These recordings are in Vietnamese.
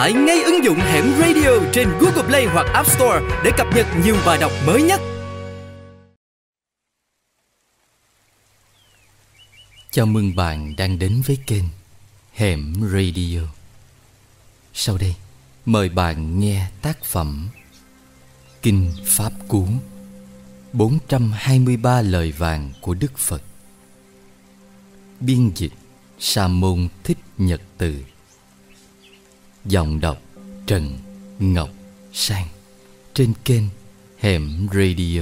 tải ngay ứng dụng Hẻm Radio trên Google Play hoặc App Store để cập nhật nhiều bài đọc mới nhất. Chào mừng bạn đang đến với kênh Hẻm Radio. Sau đây, mời bạn nghe tác phẩm Kinh Pháp Cú 423 lời vàng của Đức Phật. Biên dịch Sa Môn Thích Nhật Từ. Giọng đọc Trần Ngọc Sang trên kênh Hẻm Radio.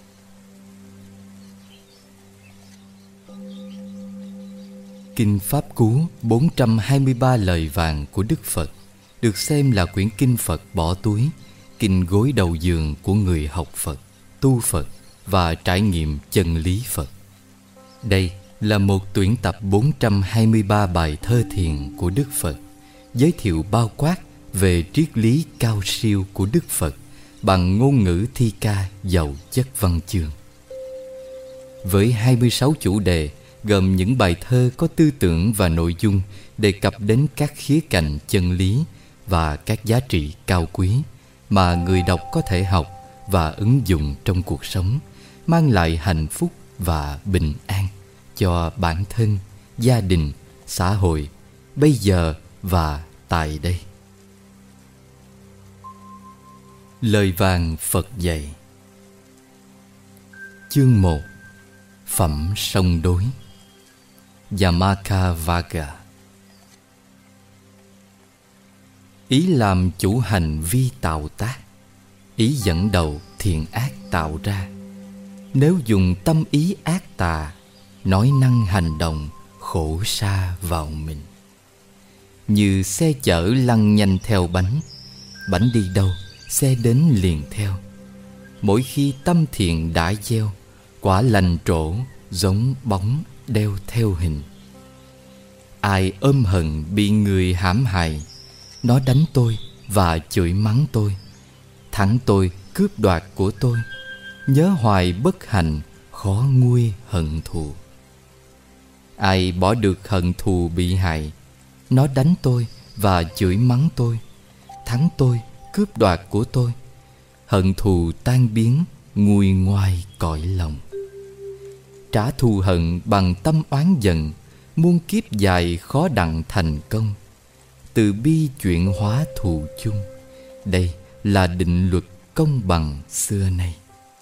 Kinh Pháp Cú 423 lời vàng của Đức Phật được xem là quyển kinh Phật bỏ túi, kinh gối đầu giường của người học Phật, tu Phật và trải nghiệm chân lý Phật. Đây là một tuyển tập 423 bài thơ thiền của Đức Phật, giới thiệu bao quát về triết lý cao siêu của Đức Phật bằng ngôn ngữ thi ca giàu chất văn chương. Với 26 chủ đề, gồm những bài thơ có tư tưởng và nội dung đề cập đến các khía cạnh chân lý và các giá trị cao quý mà người đọc có thể học và ứng dụng trong cuộc sống, mang lại hạnh phúc và bình an cho bản thân, gia đình, xã hội, bây giờ và tại đây. Lời vàng Phật dạy. Chương 1. Phẩm song đối. Yamakavaga. Ý làm chủ hành vi tạo tác, ý dẫn đầu thiện ác tạo ra. Nếu dùng tâm ý ác tà, nói năng hành động khổ sa vào mình. Như xe chở lăn nhanh theo bánh, bánh đi đâu xe đến liền theo. Mỗi khi tâm thiện đã gieo, quả lành trổ giống bóng đeo theo hình. Ai ôm hận bị người hãm hại, nó đánh tôi và chửi mắng tôi, thắng tôi cướp đoạt của tôi, nhớ hoài bất hạnh khó nguôi hận thù. Ai bỏ được hận thù bị hại, nó đánh tôi và chửi mắng tôi, thắng tôi cướp đoạt của tôi, hận thù tan biến nguôi ngoai cõi lòng. Trả thù hận bằng tâm oán giận, muôn kiếp dài khó đặng thành công. Từ bi chuyển hóa thù chung, đây là định luật công bằng xưa nay.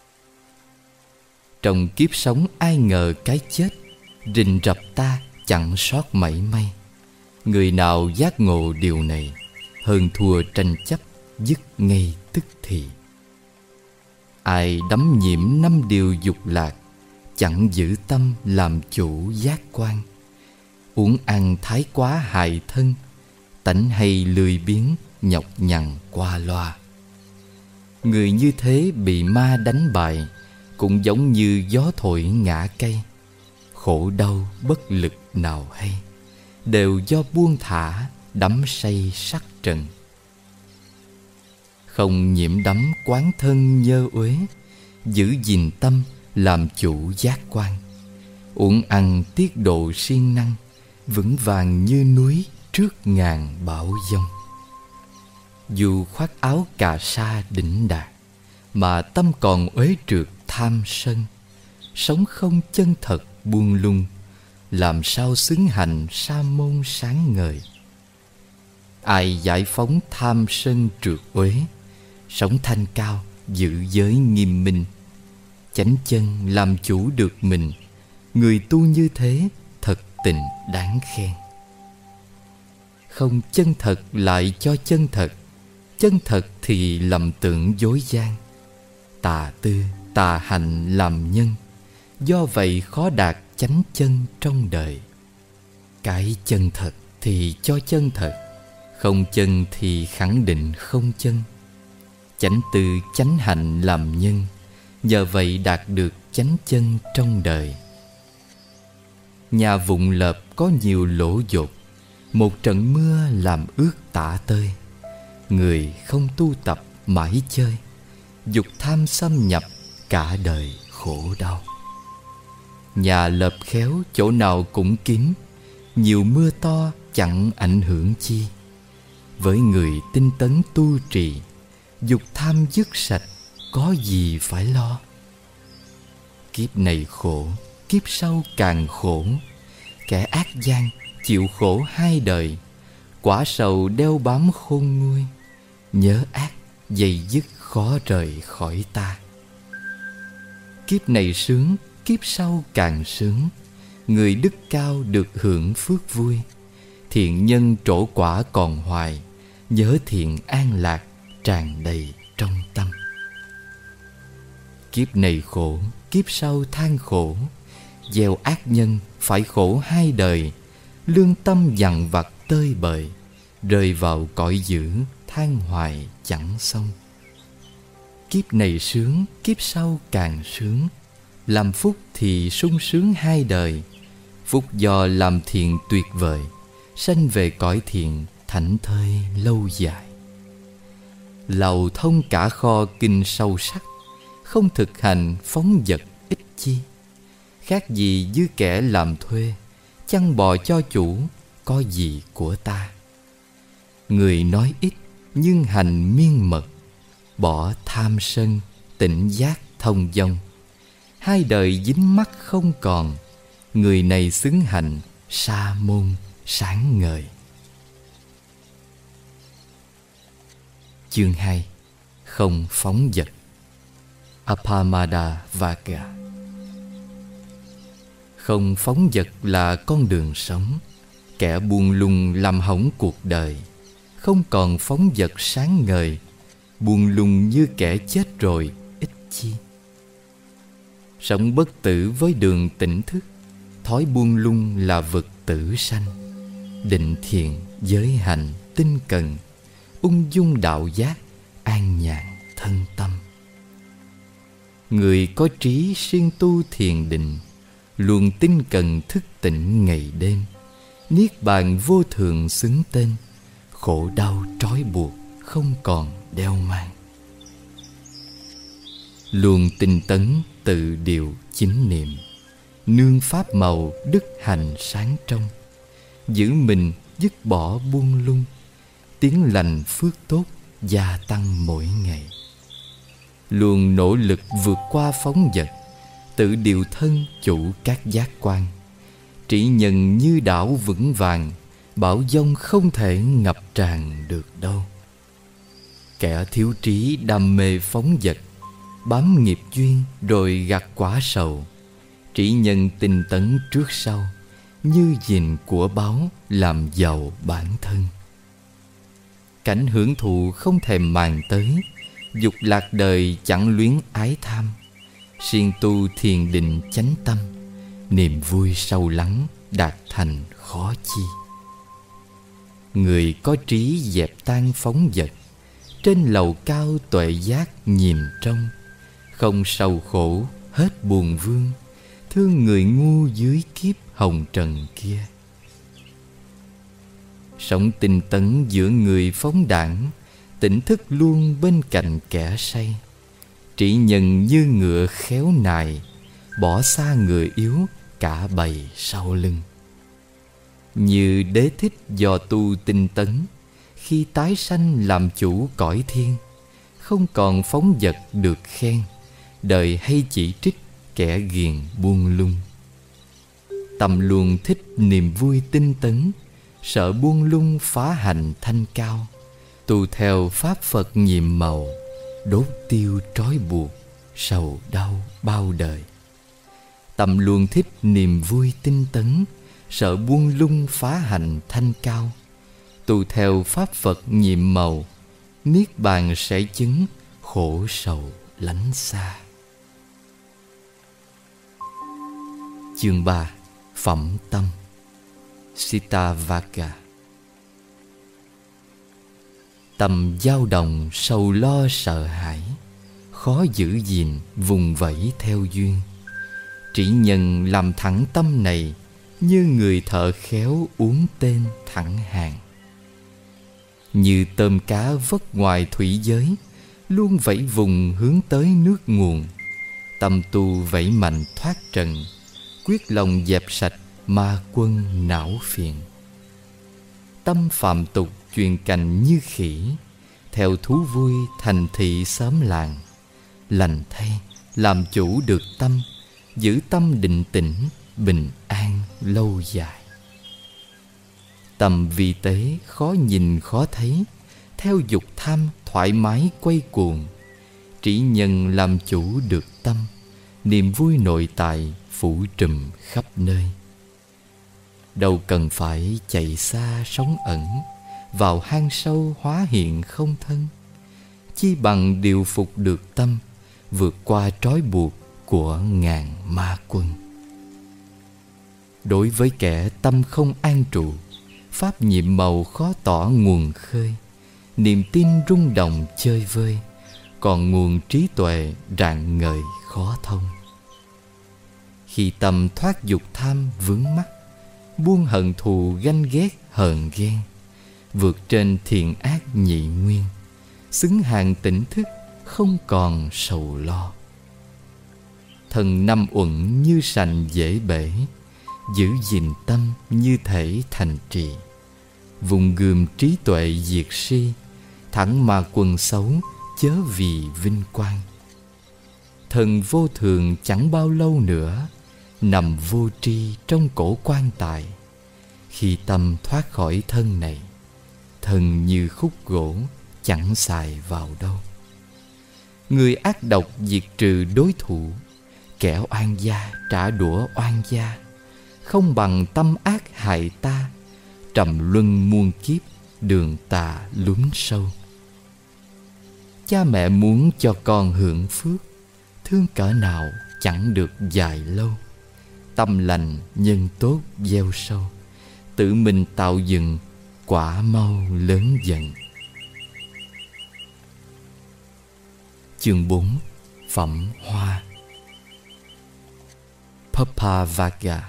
Trong kiếp sống ai ngờ cái chết rình rập ta chẳng sót mảy may. Người nào giác ngộ điều này, hơn thua tranh chấp dứt ngay tức thì. Ai đắm nhiễm 5 điều dục lạc, chẳng giữ tâm làm chủ giác quan. Uống ăn thái quá hại thân, tánh hay lười biếng nhọc nhằn qua loa. Người như thế bị ma đánh bại, cũng giống như gió thổi ngã cây. Khổ đau bất lực nào hay, đều do buông thả đắm say sắc trần. Không nhiễm đắm quán thân nhơ uế, giữ gìn tâm làm chủ giác quan. Uống ăn tiết độ siêng năng, vững vàng như núi trước ngàn bão giông. Dù khoác áo cà sa đỉnh đạt, mà tâm còn uế trượt tham sân. Sống không chân thật buông lung, làm sao xứng hạnh sa môn sáng ngời. Ai giải phóng tham sân trượt uế, sống thanh cao giữ giới nghiêm minh. Chánh chân làm chủ được mình, người tu như thế thật tình đáng khen. Không chân thật lại cho chân thật, chân thật thì lầm tưởng dối gian. Tà tư tà hành làm nhân, do vậy khó đạt chánh chân trong đời. Cái chân thật thì cho chân thật, không chân thì khẳng định không chân. Chánh tư chánh hạnh làm nhân, nhờ vậy đạt được chánh chân trong đời. Nhà vụng lợp có nhiều lỗ dột, một trận mưa làm ướt tả tơi. Người không tu tập mãi chơi, dục tham xâm nhập cả đời khổ đau. Nhà lợp khéo chỗ nào cũng kín, nhiều mưa to chẳng ảnh hưởng chi. Với người tinh tấn tu trì, dục tham dứt sạch, có gì phải lo. Kiếp này khổ, kiếp sau càng khổ. Kẻ ác gian chịu khổ 2 đời, quả sầu đeo bám khôn nguôi. Nhớ ác dây dứt khó rời khỏi ta. Kiếp này sướng, kiếp sau càng sướng. Người đức cao được hưởng phước vui. Thiện nhân trổ quả còn hoài, nhớ thiện an lạc tràn đầy trong tâm. Kiếp này khổ, kiếp sau than khổ. Gieo ác nhân phải khổ 2 đời. Lương tâm dằn vặt tơi bời, rơi vào cõi dữ than hoài chẳng xong. Kiếp này sướng, kiếp sau càng sướng. Làm phúc thì sung sướng 2 đời. Phúc do làm thiện tuyệt vời, sanh về cõi thiện thảnh thơi lâu dài. Lầu thông cả kho kinh sâu sắc, không thực hành phóng dật ích chi. Khác gì như kẻ làm thuê, chăn bò cho chủ, có gì của ta. Người nói ít nhưng hành miên mật, bỏ tham sân, tỉnh giác thông dong. 2 đời dính mắc không còn, người này xứng hạnh sa môn sáng ngời. Chương 2. Không phóng dật. Apamada Vaga. Không phóng dật là con đường sống. Kẻ buông lung làm hỏng cuộc đời, không còn phóng dật sáng ngời. Buông lung như kẻ chết rồi, ích chi. Sống bất tử với đường tỉnh thức, thói buông lung là vực tử sanh. Định thiền, giới hạnh, tinh cần, ung dung đạo giác, an nhàn thân tâm. Người có trí siêng tu thiền định, luôn tinh cần thức tỉnh ngày đêm. Niết bàn vô thường xứng tên, khổ đau trói buộc không còn đeo mang. Luôn tinh tấn tự điều chính niệm, nương pháp màu đức hành sáng trong. Giữ mình dứt bỏ buông lung, tiếng lành phước tốt gia tăng mỗi ngày. Luôn nỗ lực vượt qua phóng dật, tự điều thân chủ các giác quan. Trí nhân như đảo vững vàng, bão giông không thể ngập tràn được đâu. Kẻ thiếu trí đam mê phóng dật, bám nghiệp duyên rồi gặt quả sầu. Trí nhân tinh tấn trước sau, như gìn của báu làm giàu bản thân. Cảnh hưởng thụ không thèm màng tới, dục lạc đời chẳng luyến ái tham. Siêng tu thiền định chánh tâm, niềm vui sâu lắng đạt thành khó chi. Người có trí dẹp tan phóng dật, trên lầu cao tuệ giác nhìn trong. Không sầu khổ hết buồn vương, thương người ngu dưới kiếp hồng trần kia. Sống tinh tấn giữa người phóng đãng, tỉnh thức luôn bên cạnh kẻ say. Trí nhân như ngựa khéo nài, bỏ xa người yếu cả bầy sau lưng. Như đế thích do tu tinh tấn, khi tái sanh làm chủ cõi thiên. Không còn phóng dật được khen, đời hay chỉ trích kẻ ghiền buông lung. Tâm luôn thích niềm vui tinh tấn, sợ buông lung phá hành thanh cao. Tu theo pháp Phật nhiệm màu, đốt tiêu trói buộc, sầu đau bao đời. Tâm luôn thích niềm vui tinh tấn, sợ buông lung phá hành thanh cao. Tu theo pháp Phật nhiệm màu, niết bàn sẽ chứng, khổ sầu lánh xa. Chương 3. Phẩm tâm. Sita Vaka. Tâm dao động sầu lo sợ hãi, khó giữ gìn vùng vẫy theo duyên. Trí nhân làm thẳng tâm này, như người thợ khéo uống tên thẳng hàng. Như tôm cá vớt ngoài thủy giới, luôn vẫy vùng hướng tới nước nguồn. Tâm tu vẫy mạnh thoát trần, quyết lòng dẹp sạch ma quân não phiền. Tâm phàm tục truyền cành như khỉ, theo thú vui thành thị xóm làng. Lành thay làm chủ được tâm, giữ tâm định tĩnh, bình an lâu dài. Tâm vi tế khó nhìn khó thấy, theo dục tham thoải mái quay cuồng. Trí nhân làm chủ được tâm, niềm vui nội tại phủ trùm khắp nơi. Đâu cần phải chạy xa sống ẩn, vào hang sâu hóa hiện không thân. Chi bằng điều phục được tâm, vượt qua trói buộc của ngàn ma quân. Đối với kẻ tâm không an trụ, pháp nhiệm màu khó tỏ nguồn khơi. Niềm tin rung động chơi vơi, còn nguồn trí tuệ rạng ngời khó thông. Khi tâm thoát dục tham vướng mắc, buông hận thù ganh ghét hờn ghen, vượt trên thiện ác nhị nguyên, xứng hàng tỉnh thức không còn sầu lo. Thần năm uẩn như sành dễ bể, giữ gìn tâm như thể thành trì. Vùng gườm trí tuệ diệt si, thẳng mà quần xấu chớ vì vinh quang. Thần vô thường chẳng bao lâu nữa, nằm vô tri trong cổ quan tài. Khi tâm thoát khỏi thân này, thân như khúc gỗ chẳng xài vào đâu. Người ác độc diệt trừ đối thủ, kẻ oan gia trả đũa oan gia. Không bằng tâm ác hại ta, trầm luân muôn kiếp đường tà lún sâu. Cha mẹ muốn cho con hưởng phước, thương cỡ nào chẳng được dài lâu. Tâm lành nhân tốt gieo sâu, tự mình tạo dựng quả mau lớn dần. Chương 4. Phẩm Hoa. Papavaga.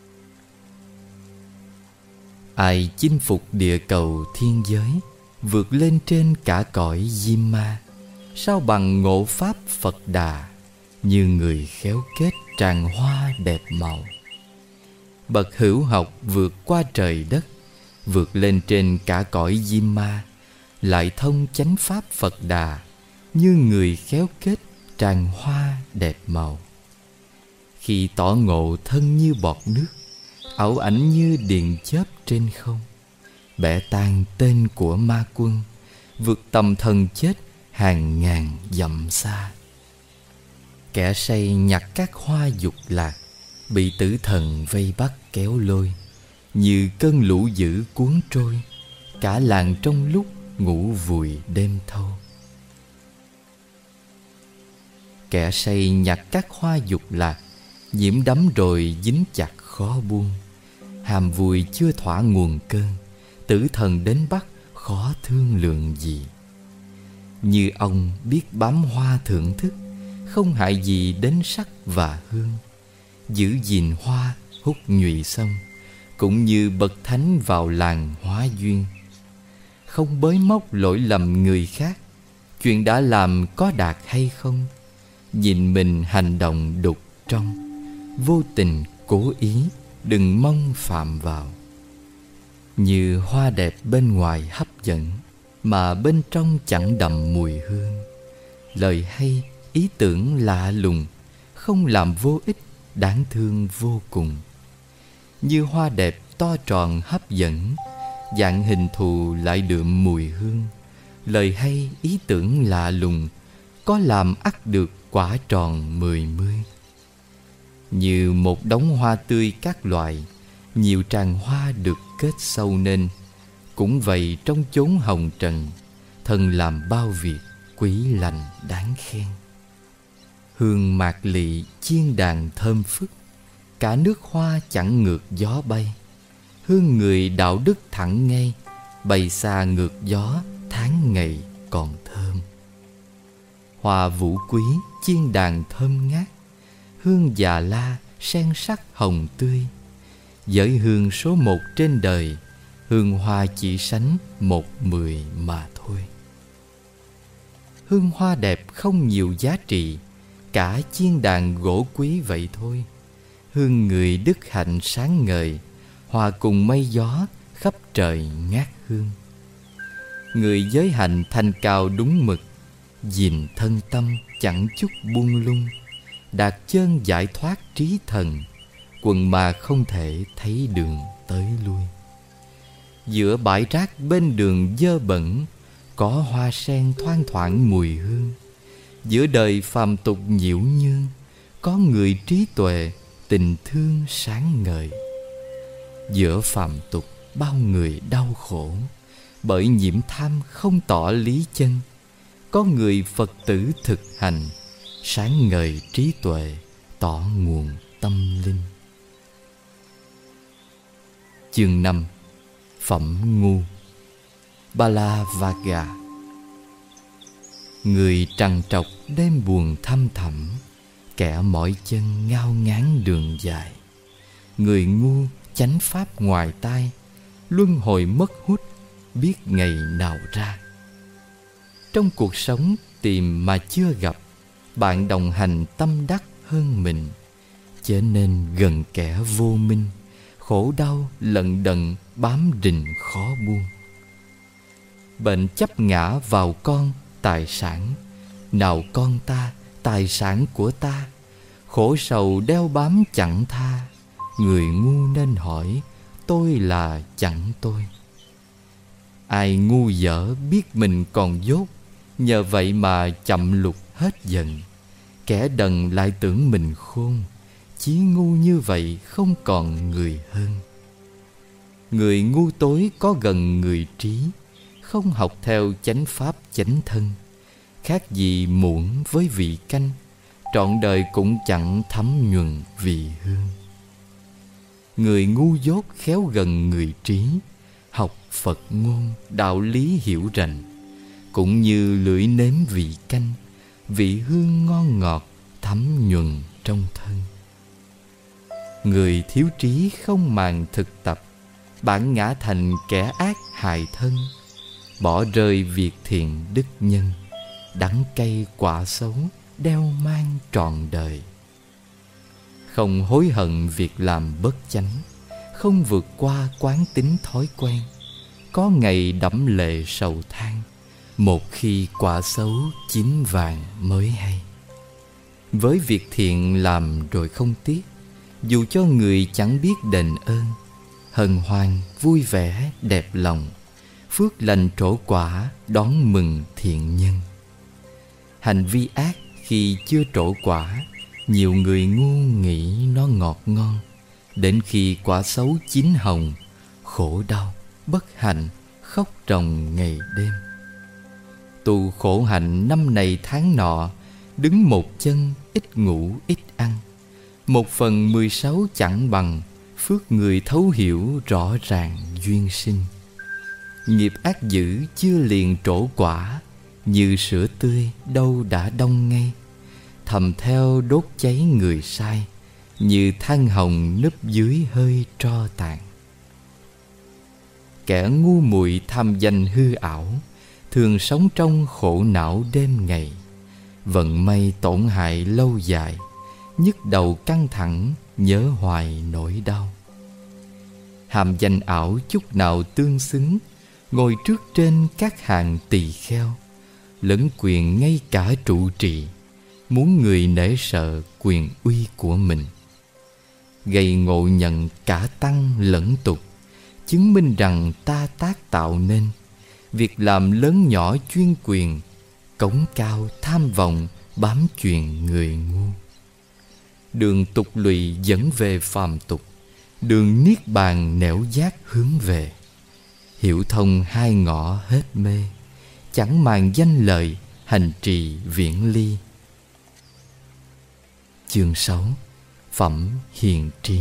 Ai chinh phục địa cầu thiên giới, vượt lên trên cả cõi diêm ma, sao bằng ngộ pháp Phật Đà, như người khéo kết tràng hoa đẹp màu. Bậc hữu học vượt qua trời đất, vượt lên trên cả cõi diêm ma, lại thông chánh pháp Phật Đà, như người khéo kết tràng hoa đẹp màu. Khi tỏ ngộ thân như bọt nước, ảo ảnh như điện chớp trên không, bẻ tan tên của ma quân, vượt tầm thần chết hàng ngàn dặm xa. Kẻ say nhặt các hoa dục lạc, bị tử thần vây bắt kéo lôi, như cơn lũ dữ cuốn trôi, cả làng trong lúc ngủ vùi đêm thâu. Kẻ say nhặt các hoa dục lạc, nhiễm đắm rồi dính chặt khó buông. Hàm vui chưa thỏa nguồn cơn, tử thần đến bắt khó thương lượng gì. Như ông biết bám hoa thưởng thức, không hại gì đến sắc và hương. Giữ gìn hoa hút nhụy xong, cũng như bậc thánh vào làng hóa duyên. Không bới móc lỗi lầm người khác, chuyện đã làm có đạt hay không. Nhìn mình hành động đục trong, vô tình cố ý đừng mong phạm vào. Như hoa đẹp bên ngoài hấp dẫn, mà bên trong chẳng đậm mùi hương. Lời hay, ý tưởng lạ lùng, không làm vô ích, đáng thương vô cùng. Như hoa đẹp to tròn hấp dẫn, dạng hình thù lại đượm mùi hương. Lời hay, ý tưởng lạ lùng, có làm ắt được quả tròn 10 mươi. Như một đống hoa tươi các loại, nhiều tràng hoa được kết sâu nên. Cũng vậy trong chốn hồng trần, thần làm bao việc quý lành đáng khen. Hương mạc lị chiên đàn thơm phức, cả nước hoa chẳng ngược gió bay. Hương người đạo đức thẳng ngay, bay xa ngược gió tháng ngày còn thơm. Hoa vũ quý chiên đàn thơm ngát, hương già la sen sắc hồng tươi. Giới hương số 1 trên đời, hương hoa chỉ sánh 1/10 mà thôi. Hương hoa đẹp không nhiều giá trị, cả chiên đàn gỗ quý vậy thôi. Hương người đức hạnh sáng ngời, hòa cùng mây gió khắp trời ngát hương. Người giới hạnh thanh cao đúng mực, gìn thân tâm chẳng chút buông lung, đạt chân giải thoát trí thần, quần mà không thể thấy đường tới lui. Giữa bãi rác bên đường dơ bẩn, có hoa sen thoang thoảng mùi hương. Giữa đời phàm tục nhiễu nhương, có người trí tuệ tình thương sáng ngời. Giữa phàm tục bao người đau khổ, bởi nhiễm tham không tỏ lý chân. Có người Phật tử thực hành, sáng ngời trí tuệ tỏ nguồn tâm linh. Chương 5. Phẩm ngu. Balavagga. Người trằn trọc đêm buồn thăm thẳm, kẻ mỏi chân ngao ngán đường dài. Người ngu chánh pháp ngoài tai, luân hồi mất hút biết ngày nào ra. Trong cuộc sống tìm mà chưa gặp, bạn đồng hành tâm đắc hơn mình, chớ nên gần kẻ vô minh, khổ đau lận đận bám rình khó buông. Bệnh chấp ngã vào con tài sản, nào con ta tài sản của ta, khổ sầu đeo bám chẳng tha. Người ngu nên hỏi tôi là chẳng tôi. Ai ngu dở biết mình còn dốt, nhờ vậy mà chậm lục hết dần. Kẻ đần lại tưởng mình khôn, chí ngu như vậy không còn người hơn. Người ngu tối có gần người trí, không học theo chánh pháp chánh thân. Khác gì muỗng với vị canh, trọn đời cũng chẳng thấm nhuần vị hương. Người ngu dốt khéo gần người trí, học Phật ngôn đạo lý hiểu rành. Cũng như lưỡi nếm vị canh, vị hương ngon ngọt thấm nhuần trong thân. Người thiếu trí không màng thực tập, bản ngã thành kẻ ác hại thân. Bỏ rơi việc thiện đức nhân, đắng cay quả xấu đeo mang trọn đời. Không hối hận việc làm bất chánh, không vượt qua quán tính thói quen. Có ngày đẫm lệ sầu than, một khi quả xấu chín vàng mới hay. Với việc thiện làm rồi không tiếc, dù cho người chẳng biết đền ơn. Hân hoan vui vẻ đẹp lòng, phước lành trổ quả đón mừng thiện nhân. Hành vi ác khi chưa trổ quả, nhiều người ngu nghĩ nó ngọt ngon. Đến khi quả xấu chín hồng, khổ đau, bất hạnh, khóc ròng ngày đêm. Tu khổ hạnh năm này tháng nọ, đứng một chân ít ngủ ít ăn. 1/16 chẳng bằng, phước người thấu hiểu rõ ràng duyên sinh. Nghiệp ác dữ chưa liền trổ quả, như sữa tươi đâu đã đông ngay. Thầm theo đốt cháy người sai, như than hồng núp dưới hơi tro tàn. Kẻ ngu muội tham danh hư ảo, thường sống trong khổ não đêm ngày. Vận may tổn hại lâu dài, nhức đầu căng thẳng nhớ hoài nỗi đau. Hàm danh ảo chút nào tương xứng, ngồi trước trên các hàng tỳ kheo. Lẫn quyền ngay cả trụ trì, muốn người nể sợ quyền uy của mình. Gây ngộ nhận cả tăng lẫn tục, chứng minh rằng ta tác tạo nên. Việc làm lớn nhỏ chuyên quyền, cống cao tham vọng bám chuyền người ngu. Đường tục lụy dẫn về phàm tục, đường niết bàn nẻo giác hướng về. Hiểu thông hai ngõ hết mê, chẳng màng danh lợi hành trì viễn ly. Chương 6. Phẩm hiền trí.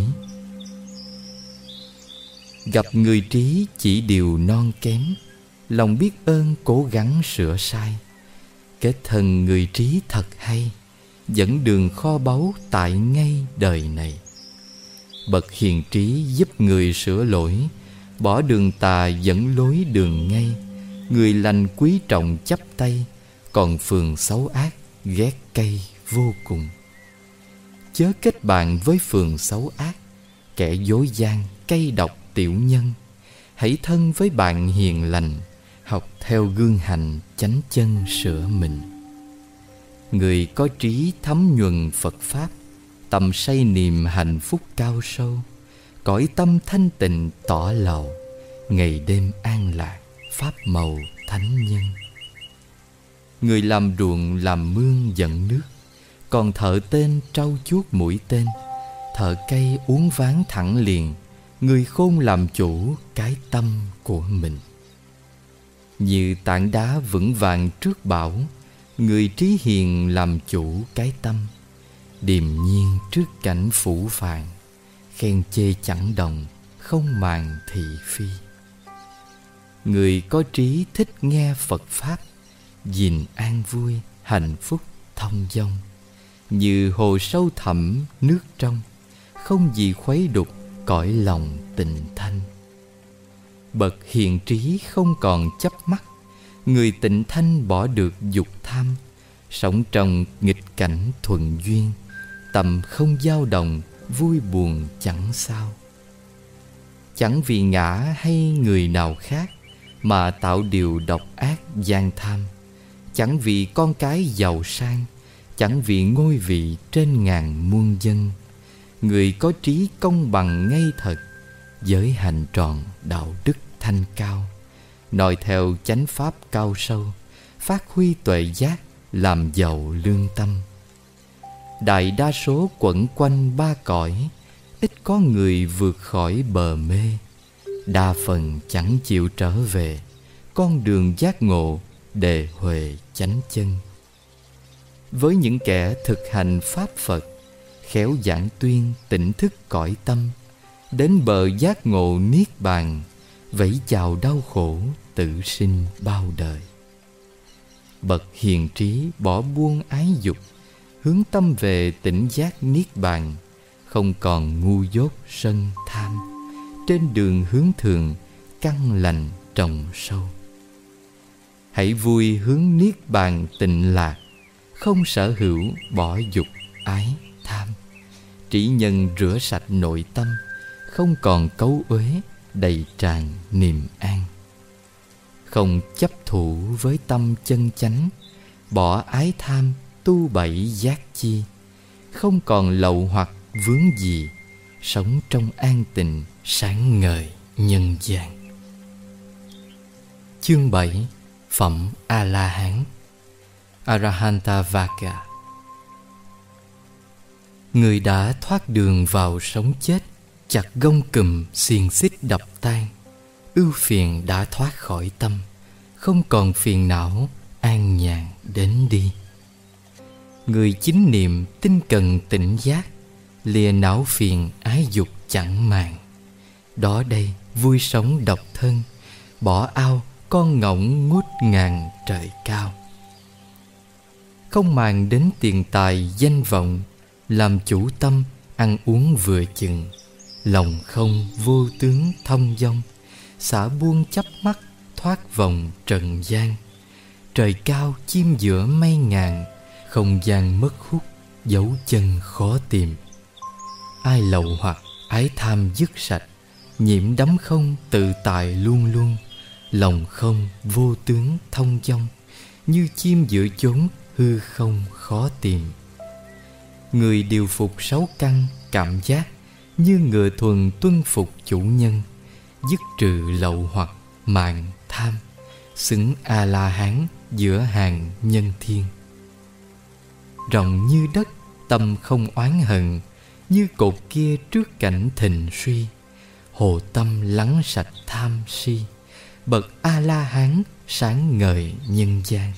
Gặp người trí chỉ điều non kém, lòng biết ơn cố gắng sửa sai. Kết thân người trí thật hay, dẫn đường kho báu tại ngay đời này. Bậc hiền trí giúp người sửa lỗi, bỏ đường tà dẫn lối đường ngay. Người lành quý trọng chắp tay, còn phường xấu ác ghét cay vô cùng. Chớ kết bạn với phường xấu ác, kẻ dối gian cay độc tiểu nhân. hãy thân với bạn hiền lành, học theo gương hành chánh chân sửa mình. Người có trí thấm nhuần Phật Pháp, tâm say niềm hạnh phúc cao sâu, cõi tâm thanh tịnh tỏ lầu, ngày đêm an lạc pháp màu thánh nhân. Người làm ruộng làm mương dẫn nước, còn thợ tên trau chuốt mũi tên, thợ cây uốn ván thẳng liền, người khôn làm chủ cái tâm của mình. Như tảng đá vững vàng trước bão, người trí hiền làm chủ cái tâm, điềm nhiên trước cảnh phủ phàng, khen chê chẳng đồng, không màng thị phi. Người có trí thích nghe Phật Pháp, gìn an vui, hạnh phúc thông dong. Như hồ sâu thẳm nước trong, không gì khuấy đục cõi lòng tình thanh. Bậc hiền trí không còn chấp mắc, người tịnh thanh bỏ được dục tham, sống trong nghịch cảnh thuận duyên, tâm không dao động, vui buồn chẳng sao. Chẳng vì ngã hay người nào khác mà tạo điều độc ác gian tham, chẳng vì con cái giàu sang, chẳng vì ngôi vị trên ngàn muôn dân. Người có trí công bằng ngay thật, giới hành tròn đạo đức thanh cao, noi theo chánh pháp cao sâu, phát huy tuệ giác, làm giàu lương tâm. Đại đa số quẩn quanh ba cõi, ít có người vượt khỏi bờ mê. Đa phần chẳng chịu trở về con đường giác ngộ, đề huệ chánh chân. Với những kẻ thực hành pháp Phật, khéo giảng tuyên tỉnh thức cõi tâm, đến bờ giác ngộ niết bàn, vẫy chào đau khổ tự sinh bao đời. Bậc hiền trí bỏ buông ái dục, hướng tâm về tỉnh giác niết bàn, không còn ngu dốt sân tham, trên đường hướng thượng căn lành trồng sâu. Hãy vui hướng niết bàn tịnh lạc, không sở hữu bỏ dục ái tham. Trí nhân rửa sạch nội tâm, không còn cấu uế, đầy tràn niềm an. Không chấp thủ với tâm chân chánh, bỏ ái tham tu bảy giác chi. Không còn lậu hoặc vướng gì, sống trong an tịnh sáng ngời nhân gian. Chương 7. Phẩm A-la-hán. Arahanta Vaka. Người đã thoát đường vào sống chết, chặt gông cùm xiềng xích đập tan. Ưu phiền đã thoát khỏi tâm, không còn phiền não, an nhàn đến đi. Người chính niệm tinh cần tỉnh giác, lìa não phiền ái dục chẳng màng. Đó đây vui sống độc thân, bỏ ao con ngỗng ngút ngàn trời cao. Không màng đến tiền tài danh vọng, làm chủ tâm ăn uống vừa chừng. Lòng không vô tướng thông dong, xả buông chấp mắc thoát vòng trần gian. Trời cao chim giữa mây ngàn, không gian mất hút dấu chân khó tìm. Ai lậu hoặc ái tham dứt sạch, nhiễm đắm không tự tại luôn luôn. Lòng không vô tướng thông dong, như chim giữa chốn hư không khó tìm. Người điều phục sáu căn cảm giác, như ngựa thuần tuân phục chủ nhân. Dứt trừ lậu hoặc màng tham, xứng A-la-hán giữa hàng nhân thiên. Rộng như đất, tâm không oán hận, như cột kia trước cảnh thịnh suy. Hồ tâm lắng sạch tham si, bậc A-la-hán sáng ngời nhân gian.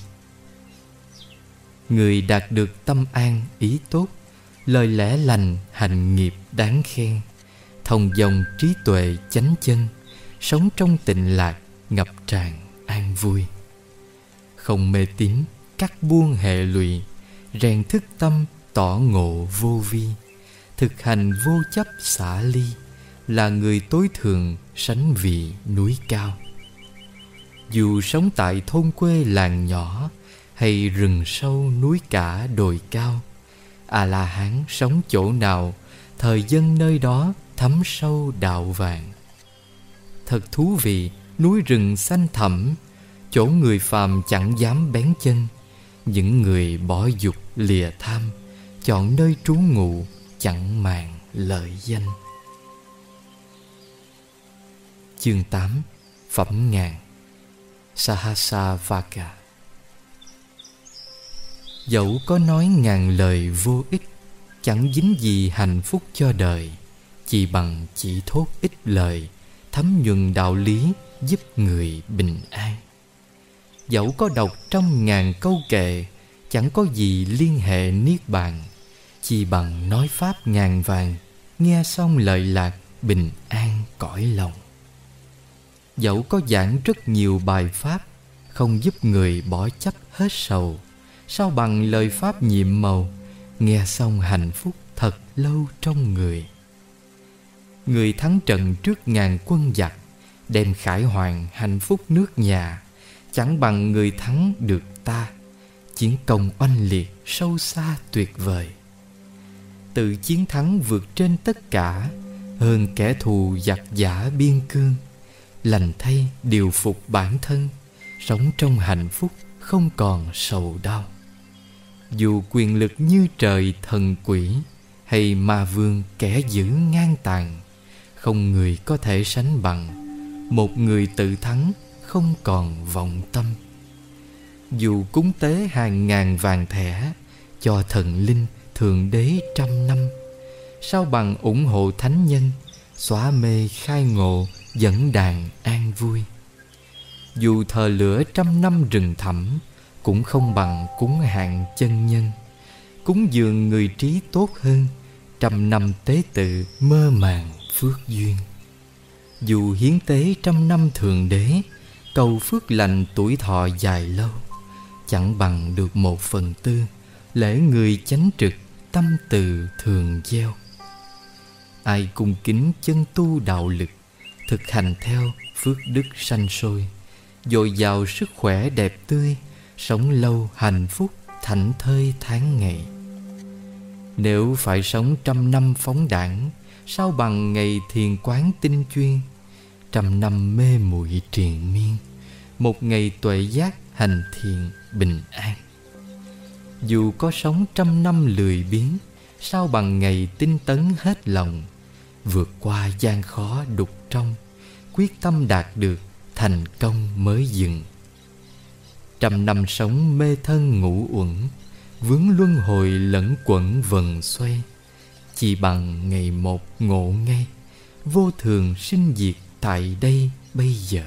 Người đạt được tâm an ý tốt, lời lẽ lành hành nghiệp đáng khen. Thông dòng trí tuệ chánh chân, sống trong tịnh lạc ngập tràn an vui. Không mê tín cắt buông hệ lụy, rèn thức tâm tỏ ngộ vô vi. Thực hành vô chấp xả ly, là người tối thượng sánh vị núi cao. Dù sống tại thôn quê làng nhỏ, hay rừng sâu núi cả đồi cao, A-la-hán sống chỗ nào, thời dân nơi đó thấm sâu đạo vàng. thật thú vị, núi rừng xanh thẳm, chỗ người phàm chẳng dám bén chân. Những người bỏ dục lìa tham, chọn nơi trú ngụ, chẳng màng lợi danh. Chương 8. Phẩm ngàn. Sahasravaga. Dẫu có nói ngàn lời vô ích, chẳng dính gì hạnh phúc cho đời, chỉ bằng chỉ thốt ít lời, thấm nhuần đạo lý, giúp người bình an. Dẫu có đọc trăm ngàn câu kệ, chẳng có gì liên hệ niết bàn, chỉ bằng nói pháp ngàn vàng, nghe xong lời lạc, bình an cõi lòng. Dẫu có giảng rất nhiều bài pháp, không giúp người bỏ chấp hết sầu, sao bằng lời pháp nhiệm màu, nghe xong hạnh phúc thật lâu trong người. Người thắng trận trước ngàn quân giặc, đem khải hoàn hạnh phúc nước nhà, chẳng bằng người thắng được ta, chiến công oanh liệt sâu xa tuyệt vời. Tự chiến thắng vượt trên tất cả, hơn kẻ thù giặc giả biên cương. Lành thay điều phục bản thân, sống trong hạnh phúc không còn sầu đau. Dù quyền lực như trời thần quỷ, hay ma vương kẻ dữ ngang tàn, không người có thể sánh bằng một người tự thắng, không còn vọng tâm. Dù cúng tế hàng ngàn vàng thẻ cho thần linh thượng đế trăm năm, sao bằng ủng hộ thánh nhân, xóa mê khai ngộ, dẫn đàn an vui. Dù thờ lửa trăm năm rừng thẳm, cũng không bằng cúng hạng chân nhân. Cúng dường người trí tốt hơn, trăm năm tế tự mơ màng phước duyên. Dù hiến tế trăm năm thượng đế, cầu phước lành tuổi thọ dài lâu, chẳng bằng được 1/4 lễ người chánh trực, tâm từ thường gieo. Ai cung kính chân tu đạo lực, thực hành theo phước đức sanh sôi, dồi dào sức khỏe đẹp tươi, sống lâu hạnh phúc thảnh thơi tháng ngày. Nếu phải sống 100 năm phóng đãng, sao bằng ngày thiền quán tinh chuyên. 100 năm mê muội triền miên, một ngày tuệ giác hành thiền bình an. Dù có sống 100 năm lười biếng, sao bằng ngày tinh tấn hết lòng, vượt qua gian khó đục trong, quyết tâm đạt được thành công mới dừng. 100 năm sống mê thân ngủ uẩn, vướng luân hồi lẫn quẩn vần xoay, chỉ bằng ngày một ngộ ngay, vô thường sinh diệt tại đây bây giờ.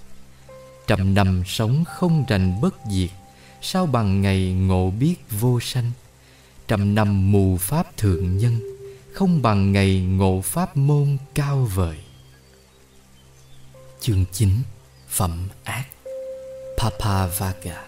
100 năm sống không rành bất diệt, sao bằng ngày ngộ biết vô sanh. 100 năm mù pháp thượng nhân, không bằng ngày ngộ pháp môn cao vời. Chương 9. Phẩm ác. Papavaga.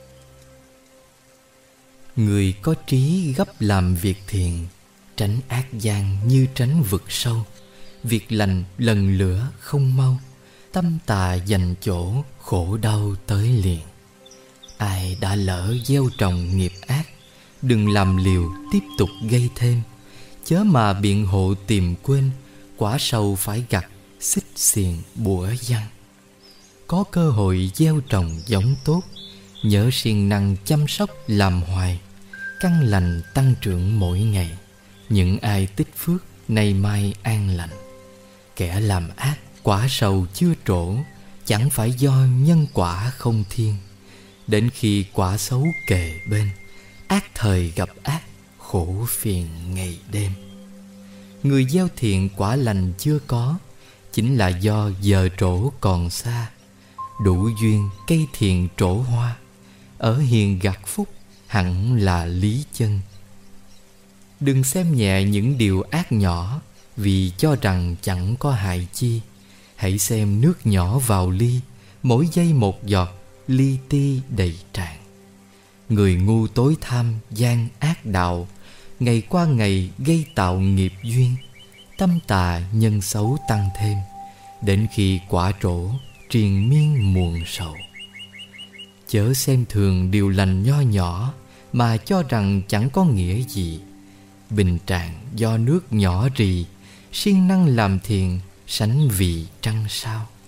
Người có trí gấp làm việc thiện, tránh ác gian như tránh vực sâu. Việc lành lần lửa không mau, tâm tà dành chỗ, khổ đau tới liền. Ai đã lỡ gieo trồng nghiệp ác, đừng làm liều tiếp tục gây thêm. Chớ mà biện hộ tìm quên, quả sâu phải gặt, xích xiềng bủa văng. Có cơ hội gieo trồng giống tốt, nhớ siêng năng chăm sóc làm hoài. Căn lành tăng trưởng mỗi ngày, những ai tích phước nay mai an lành. Kẻ làm ác quả sầu chưa trổ, chẳng phải do nhân quả không thiên. Đến khi quả xấu kề bên, ác thời gặp ác, khổ phiền ngày đêm. Người gieo thiện quả lành chưa có, chính là do giờ trổ còn xa. Đủ duyên cây thiện trổ hoa, ở hiền gặt phúc hẳn là lý chân. Đừng xem nhẹ những điều ác nhỏ, vì cho rằng chẳng có hại chi. Hãy xem nước nhỏ vào ly, mỗi giây một giọt, li ti đầy tràn. Người ngu tối tham gian ác đạo, ngày qua ngày gây tạo nghiệp duyên. Tâm tà nhân xấu tăng thêm, đến khi quả trổ triền miên muộn sầu. Chớ xem thường điều lành nho nhỏ, mà cho rằng chẳng có nghĩa gì. Bình tràn do nước nhỏ rì, siêng năng làm thiện, sánh vì trăng sao.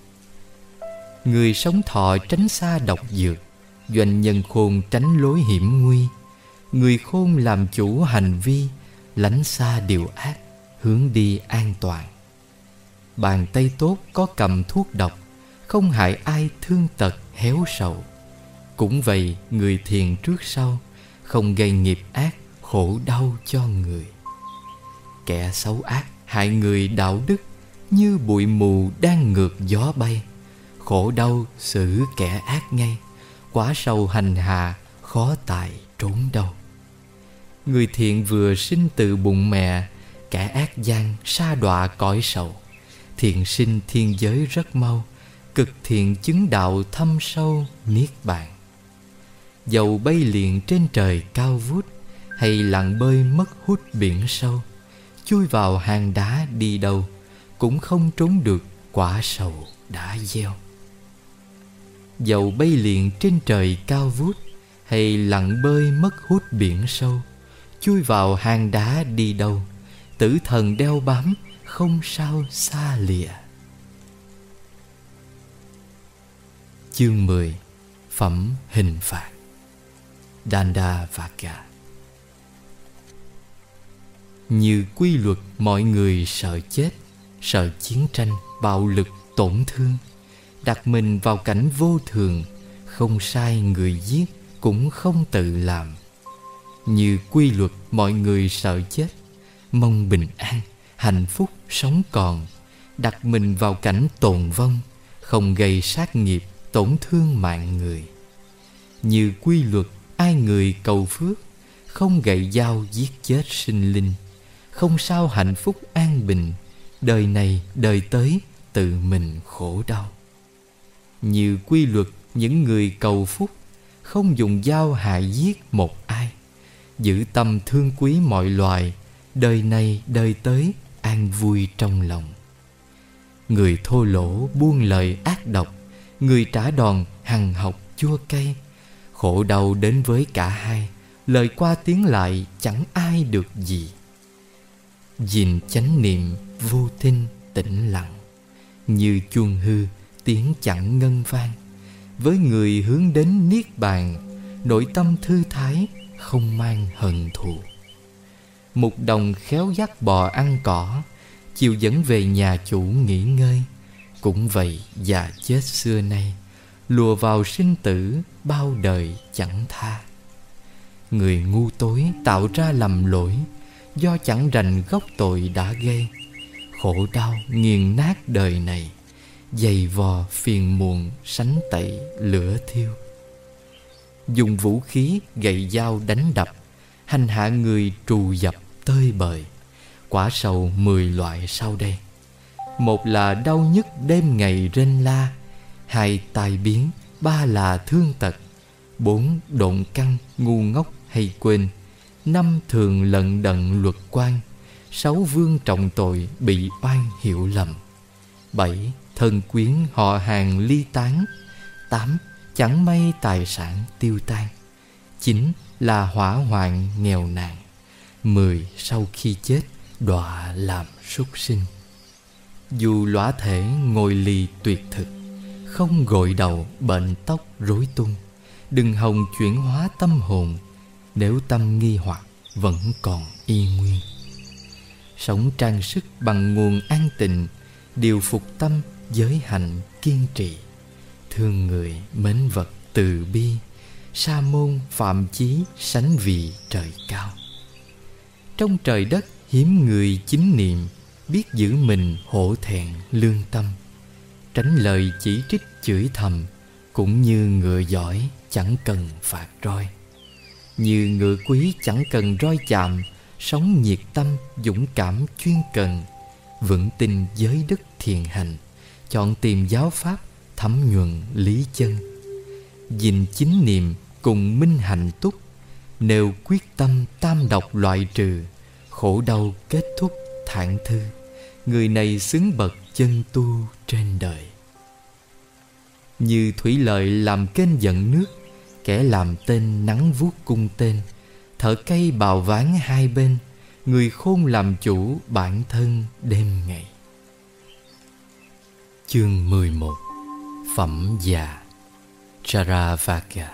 Người sống thọ tránh xa độc dược, doanh nhân khôn tránh lối hiểm nguy. Người khôn làm chủ hành vi, lánh xa điều ác, hướng đi an toàn. Bàn tay tốt có cầm thuốc độc, không hại ai thương tật héo sầu. Cũng vậy, người thiền trước sau, không gây nghiệp ác, khổ đau cho người. Kẻ xấu ác hại người đạo đức, như bụi mù đang ngược gió bay. Khổ đau xử kẻ ác ngay, quả sầu hành hạ, khó tài trốn đâu. Người thiện vừa sinh từ bụng mẹ, kẻ ác gian sa đọa cõi sầu. Thiện sinh thiên giới rất mau, cực thiện chứng đạo thâm sâu niết bàn. Dầu bay liệng trên trời cao vút, hay lặn bơi mất hút biển sâu, chui vào hang đá đi đâu, cũng không trốn được quả sầu đã gieo. Dầu bay liệng trên trời cao vút, hay lặn bơi mất hút biển sâu, chui vào hang đá đi đâu, tử thần đeo bám, không sao xa lìa. Chương 10. Phẩm hình phạt. Dandavaka. Như quy luật, mọi người sợ chết, sợ chiến tranh, bạo lực, tổn thương. Đặt mình vào cảnh vô thường, không sai người giết, cũng không tự làm. Như quy luật, mọi người sợ chết, mong bình an, hạnh phúc sống còn. Đặt mình vào cảnh tồn vong, không gây sát nghiệp, tổn thương mạng người. Như quy luật, ai người cầu phước, không gậy dao giết chết sinh linh. Không sao hạnh phúc an bình, đời này đời tới tự mình khổ đau. Như quy luật, những người cầu phúc, không dùng dao hại giết một ai. Giữ tâm thương quý mọi loài, đời này đời tới an vui trong lòng. Người thô lỗ buông lời ác độc, người trả đòn hằn học chua cay. Khổ đau đến với cả hai, lời qua tiếng lại chẳng ai được gì. Gìn chánh niệm vô tinh tĩnh lặng, như chuông hư tiếng chẳng ngân vang. Với người hướng đến niết bàn, nội tâm thư thái, không mang hận thù. Mục đồng khéo dắt bò ăn cỏ, chiều dẫn về nhà chủ nghỉ ngơi. Cũng vậy già chết xưa nay, lùa vào sinh tử, bao đời chẳng tha. Người ngu tối tạo ra lầm lỗi, do chẳng rành gốc tội đã gây. Khổ đau nghiền nát đời này, dày vò phiền muộn sánh tẩy lửa thiêu. Dùng vũ khí gậy dao đánh đập, hành hạ người trù dập tơi bời. Quả sầu 10 loại sau đây. Một là đau nhức đêm ngày rên la, 2 tai biến, 3 là thương tật, 4 độn căn ngu ngốc hay quên, 5 thường lận đận luật quan, 6 vương trọng tội bị oan hiểu lầm, 7 thân quyến họ hàng ly tán, 8 chẳng may tài sản tiêu tan, 9 là hỏa hoạn nghèo nàn, 10 sau khi chết đọa làm súc sinh. Dù lõa thể ngồi lì tuyệt thực, không gội đầu bệnh tóc rối tung. Đừng hòng chuyển hóa tâm hồn, nếu tâm nghi hoặc vẫn còn y nguyên. Sống trang sức bằng nguồn an tịnh, điều phục tâm giới hạnh kiên trì. Thương người mến vật từ bi, sa môn phạm chí sánh vì trời cao. Trong trời đất hiếm người chính niệm, biết giữ mình hổ thẹn lương tâm. Tránh lời chỉ trích chửi thầm, cũng như ngựa giỏi chẳng cần phạt roi. Như ngựa quý chẳng cần roi chạm, sống nhiệt tâm dũng cảm chuyên cần. Vững tin giới đức thiền hành, chọn tìm giáo pháp thấm nhuần lý chân. Gìn chính niệm cùng minh hạnh túc, nêu quyết tâm tam độc loại trừ. Khổ đau kết thúc thản thư, người này xứng bậc chân tu trên đời. Như thủy lợi làm kênh dẫn nước, kẻ làm tên nắng vuốt cung tên. Thợ cây bào ván hai bên, người khôn làm chủ bản thân đêm ngày. Chương 11. Phẩm già Charavaga.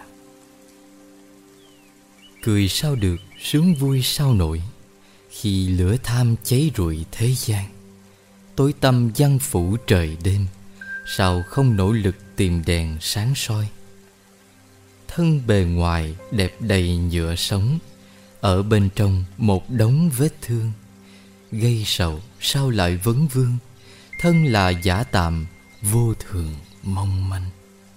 Cười sao được, sướng vui sao nổi, khi lửa tham cháy rụi thế gian. Tối tăm giăng phủ trời đêm, sao không nỗ lực tìm đèn sáng soi. Thân bề ngoài đẹp đầy nhựa sống, ở bên trong một đống vết thương. Gây sầu sao lại vấn vương, thân là giả tạm, vô thường mong manh.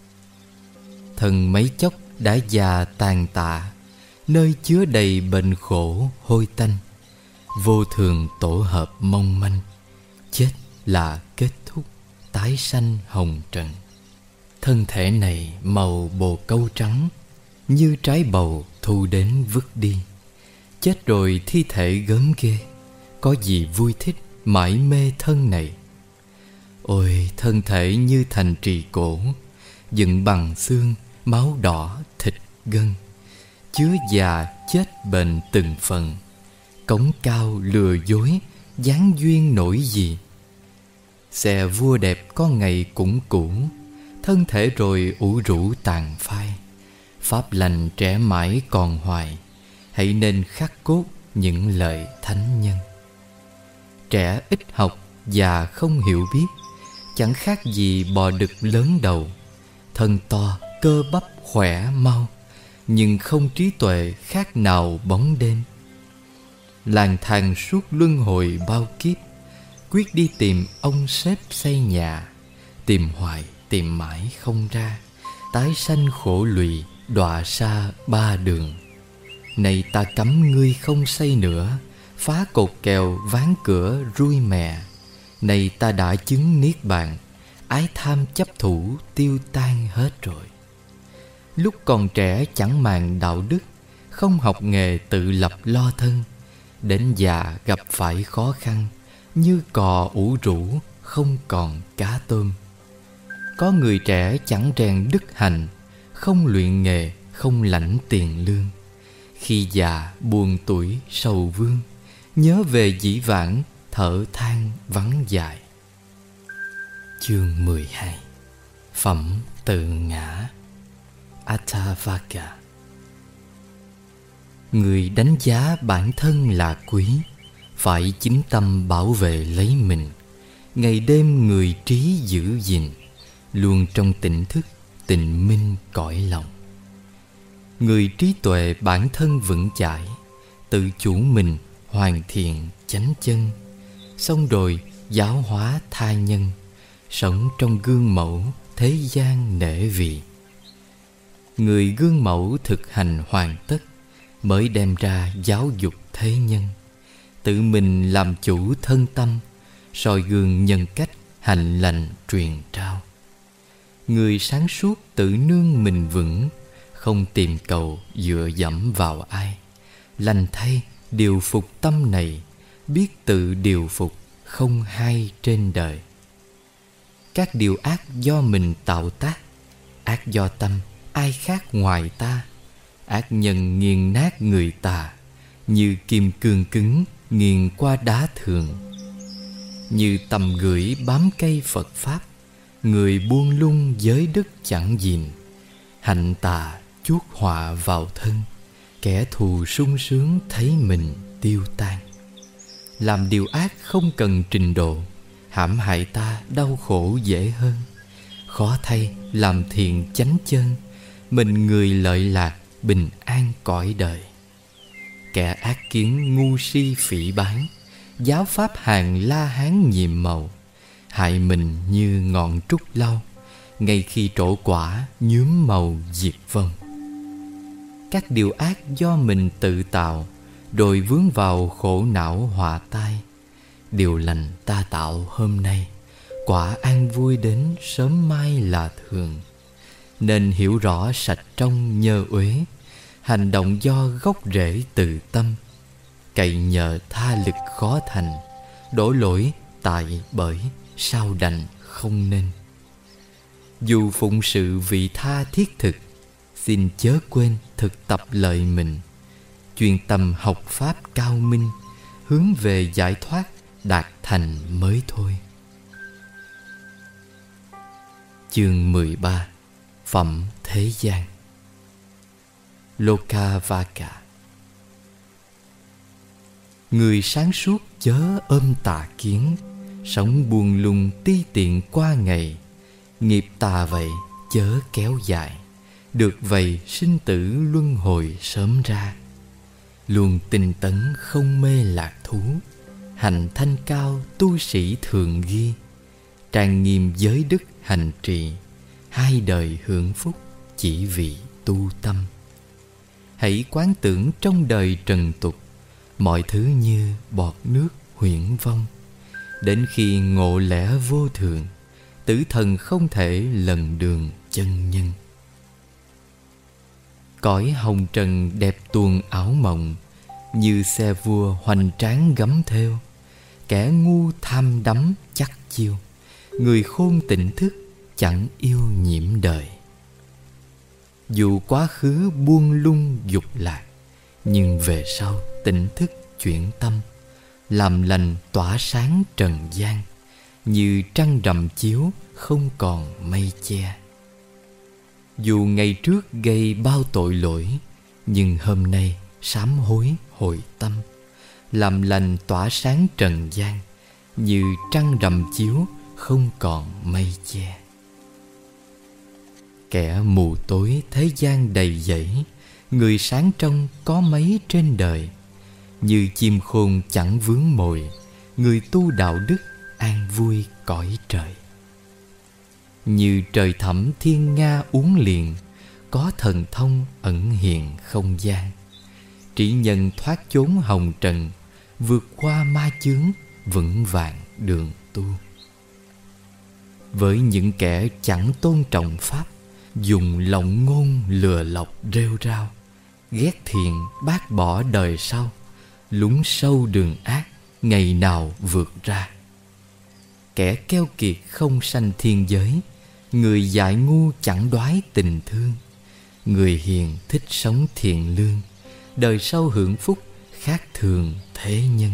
Thân mấy chốc đã già tàn tạ, nơi chứa đầy bệnh khổ hôi tanh. Vô thường tổ hợp mong manh, chết là kết thúc, tái sanh hồng trần. Thân thể này màu bồ câu trắng, như trái bầu thu đến vứt đi. Chết rồi thi thể gớm ghê, có gì vui thích mãi mê thân này. Ôi thân thể như thành trì cổ, dựng bằng xương, máu đỏ, thịt gân. Chứa già chết bền từng phần, cống cao lừa dối, gián duyên nổi gì. Xe vua đẹp có ngày cũng cũ, thân thể rồi ủ rũ tàn phai. Pháp lành trẻ mãi còn hoài, hãy nên khắc cốt những lời thánh nhân. Trẻ ít học, già không hiểu biết, chẳng khác gì bò đực lớn đầu. Thân to, cơ bắp khỏe mau, nhưng không trí tuệ khác nào bóng đêm. Lang thang suốt luân hồi bao kiếp, quyết đi tìm ông sếp xây nhà. Tìm hoài, tìm mãi không ra, tái sanh khổ lụy, đọa xa ba đường. Này ta cấm ngươi không xây nữa, phá cột kèo ván cửa rui mè. Này ta đã chứng niết bàn, ái tham chấp thủ tiêu tan hết rồi. Lúc còn trẻ chẳng màng đạo đức, không học nghề tự lập lo thân. Đến già gặp phải khó khăn, như cò ủ rũ không còn cá tôm. Có người trẻ chẳng rèn đức hành, không luyện nghề, không lãnh tiền lương. Khi già buồn tuổi sầu vương, nhớ về dĩ vãng, thở than vắng dài. Chương 12. Phẩm tự ngã Attavaka. Người đánh giá bản thân là quý, phải chính tâm bảo vệ lấy mình. Ngày đêm người trí giữ gìn, luôn trong tỉnh thức, tịnh minh cõi lòng. Người trí tuệ bản thân vững chãi, tự chủ mình hoàn thiện chánh chân. Xong rồi giáo hóa tha nhân, sống trong gương mẫu thế gian nể vì. Người gương mẫu thực hành hoàn tất, mới đem ra giáo dục thế nhân. Tự mình làm chủ thân tâm, soi gương nhân cách hạnh lành truyền trao. Người sáng suốt tự nương mình vững, không tìm cầu dựa dẫm vào ai. Lành thay điều phục tâm này, biết tự điều phục không hay trên đời. Các điều ác do mình tạo tác, ác do tâm ai khác ngoài ta. Ác nhân nghiền nát người ta, như kim cương cứng nghiền qua đá thường. Như tầm gửi bám cây Phật Pháp, người buông lung giới đức chẳng gìn. Hạnh tà chuốc họa vào thân, kẻ thù sung sướng thấy mình tiêu tan. Làm điều ác không cần trình độ, hãm hại ta đau khổ dễ hơn. Khó thay làm thiện chánh chân, mình người lợi lạc bình an cõi đời. Kẻ ác kiến ngu si phỉ báng, giáo pháp hàng La Hán nhiệm màu. Hại mình như ngọn trúc lau, ngay khi trổ quả nhuốm màu diệt vong. Các điều ác do mình tự tạo, rồi vướng vào khổ não họa tai. Điều lành ta tạo hôm nay, quả an vui đến sớm mai là thường. Nên hiểu rõ sạch trong nhơ uế, hành động do gốc rễ từ tâm. Cậy nhờ tha lực khó thành, đổ lỗi tại bởi sao đành không nên. Dù phụng sự vị tha thiết thực, xin chớ quên thực tập lợi mình. Chuyên tâm học pháp cao minh, hướng về giải thoát đạt thành mới thôi. Chương 13. Phẩm thế gian. Lokavaka. Người sáng suốt chớ ôm tà kiến, sống buông lung ti tiện qua ngày. Nghiệp tà vậy chớ kéo dài, được vậy sinh tử luân hồi sớm ra. Luôn tinh tấn không mê lạc thú, hành thanh cao tu sĩ thường ghi. Trang nghiêm giới đức hành trì, hai đời hưởng phúc chỉ vì tu tâm. Hãy quán tưởng trong đời trần tục, mọi thứ như bọt nước huyễn vong. Đến khi ngộ lẽ vô thường, tử thần không thể lần đường chân nhân. Cõi hồng trần đẹp tuồng ảo mộng, như xe vua hoành tráng gấm thêu. Kẻ ngu tham đắm chắc chiêu, người khôn tỉnh thức chẳng yêu nhiễm đời. Dù quá khứ buông lung dục lạc, nhưng về sau tỉnh thức chuyển tâm, làm lành tỏa sáng trần gian, như trăng rằm chiếu không còn mây che. Dù ngày trước gây bao tội lỗi, nhưng hôm nay sám hối hồi tâm, làm lành tỏa sáng trần gian, như trăng rằm chiếu không còn mây che. Kẻ mù tối thế gian đầy dẫy, người sáng trong có mấy trên đời. Như chim khôn chẳng vướng mồi, người tu đạo đức an vui cõi trời. Như trời thẳm thiên nga uốn liền, có thần thông ẩn hiện không gian. Trí nhân thoát chốn hồng trần, vượt qua ma chướng vững vàng đường tu. Với những kẻ chẳng tôn trọng pháp, dùng lộng ngôn lừa lọc rêu rao, ghét thiện bác bỏ đời sau, lún sâu đường ác ngày nào vượt ra. Kẻ keo kiệt không sanh thiên giới, người dại ngu chẳng đoái tình thương. Người hiền thích sống thiện lương, đời sau hưởng phúc khác thường thế nhân.